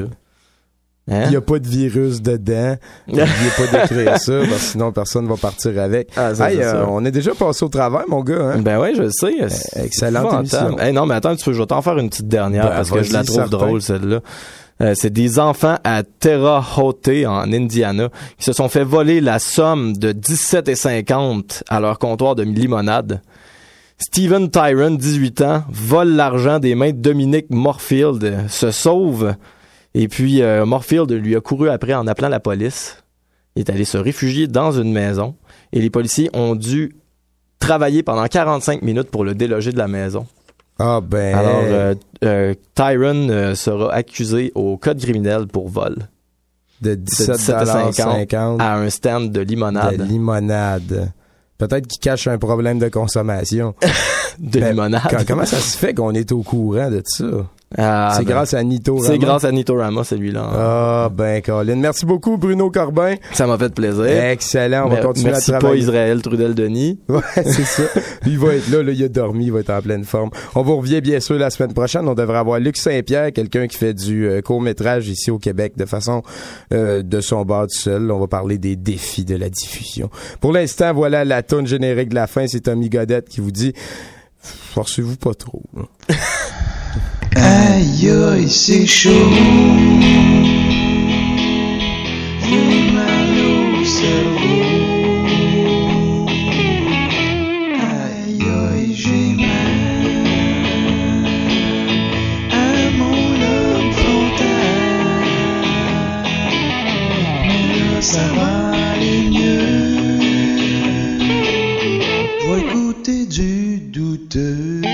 Il n'y a pas de virus dedans. N'oubliez pas d'écrire ça, parce que sinon personne va partir avec. Ah, ça, hey, c'est ça. on est déjà passé au travers, mon gars. Hein? Ben ouais, je le sais. Excellente émission. Hey, non, mais attends, je vais t'en faire une petite dernière parce que je la trouve drôle, celle-là. C'est des enfants à Terre Haute, en Indiana, qui se sont fait voler la somme de 17,50 à leur comptoir de limonade. Steven Tyron, 18 ans, vole l'argent des mains de Dominic Morfield, se sauve, et puis Morfield lui a couru après en appelant la police. Il est allé se réfugier dans une maison, et les policiers ont dû travailler pendant 45 minutes pour le déloger de la maison. Ah ben. Alors, Tyron sera accusé au code criminel pour vol. De 17,50 à un stand de limonade. De limonade. Peut-être qu'il cache un problème de consommation. de limonade. Comment ça se fait qu'on est au courant de ça? C'est grâce à Nitorama. C'est grâce à Nitorama, celui-là. Ah, ben, Colin. Merci beaucoup, Bruno Corbin. Ça m'a fait plaisir. Excellent. On va continuer à travailler. Merci pas Israël Trudel-Denis. Ouais, c'est ça. Lui, il va être là, il a dormi, il va être en pleine forme. On vous revient, bien sûr, la semaine prochaine. On devrait avoir Luc Saint-Pierre, quelqu'un qui fait du court-métrage ici au Québec de façon de son bord tout seul. On va parler des défis de la diffusion. Pour l'instant, voilà la toune générique de la fin. C'est Tommy Godette qui vous dit forcez-vous pas trop. Aïe aïe, c'est chaud. J'ai mal au cerveau. Aïe aïe, j'ai mal à mon lobe frontal. Mais là, ça va aller mieux. Je vais écouter du douteux.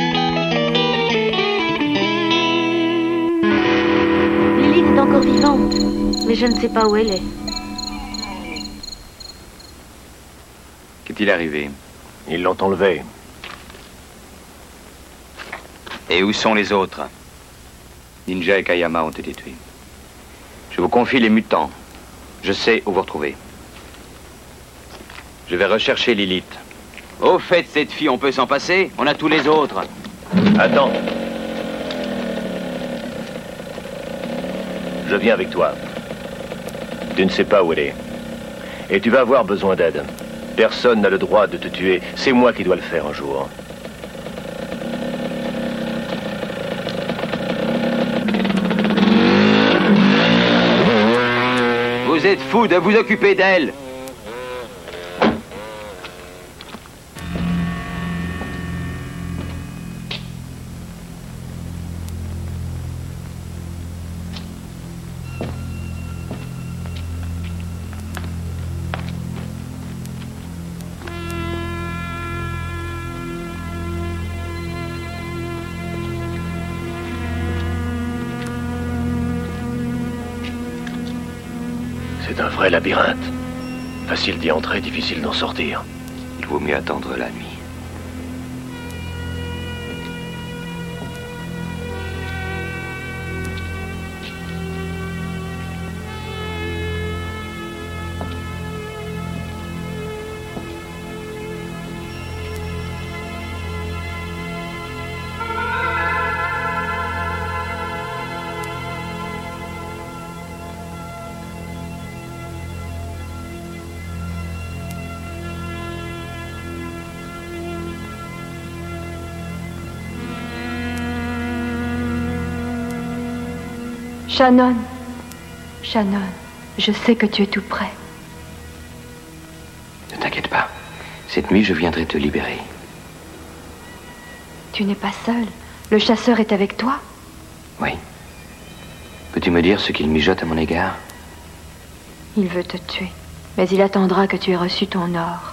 Lily est encore vivante, mais je ne sais pas où elle est. Qu'est-il arrivé? Ils l'ont enlevé. Et où sont les autres? Ninja et Kayama ont été tués. Je vous confie les mutants. Je sais où vous retrouver. Je vais rechercher Lilith. Au fait, cette fille, on peut s'en passer? On a tous les autres. Attends. Je viens avec toi. Tu ne sais pas où elle est. Et tu vas avoir besoin d'aide. Personne n'a le droit de te tuer. C'est moi qui dois le faire un jour. Vous êtes fous de vous occuper d'elle. C'est un vrai labyrinthe. Facile d'y entrer, difficile d'en sortir. Il vaut mieux attendre la nuit. Shannon, Shannon, je sais que tu es tout près. Ne t'inquiète pas. Cette nuit, je viendrai te libérer. Tu n'es pas seul. Le chasseur est avec toi. Oui. Peux-tu me dire ce qu'il mijote à mon égard? Il veut te tuer, mais il attendra que tu aies reçu ton or.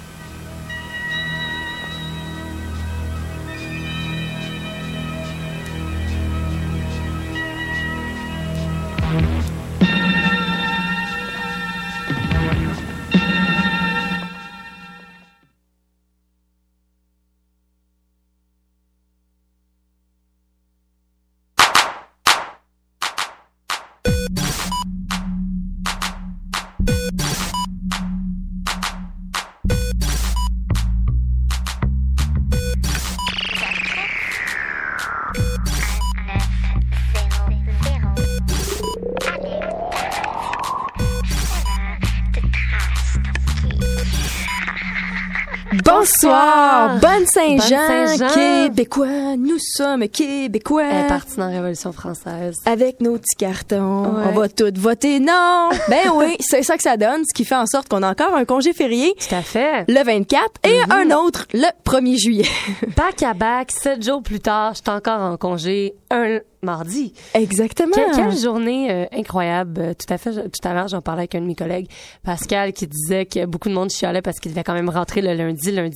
Bonsoir, bonne Saint-Jean, Québécois, nous sommes Québécois. Elle est partie dans la Révolution française. Avec nos petits cartons, Ouais. on va tous voter non. Ben oui, c'est ça que ça donne, ce qui fait en sorte qu'on a encore un congé férié. Tout à fait. Le 24 et un autre le 1er juillet. Back à back, 7 jours plus tard, j'étais encore en congé un mardi. Exactement. Quelle journée incroyable. Tout à fait. Tout à l'heure, j'en parlais avec un de mes collègues, Pascal, qui disait que beaucoup de monde chialait parce qu'il devait quand même rentrer le lundi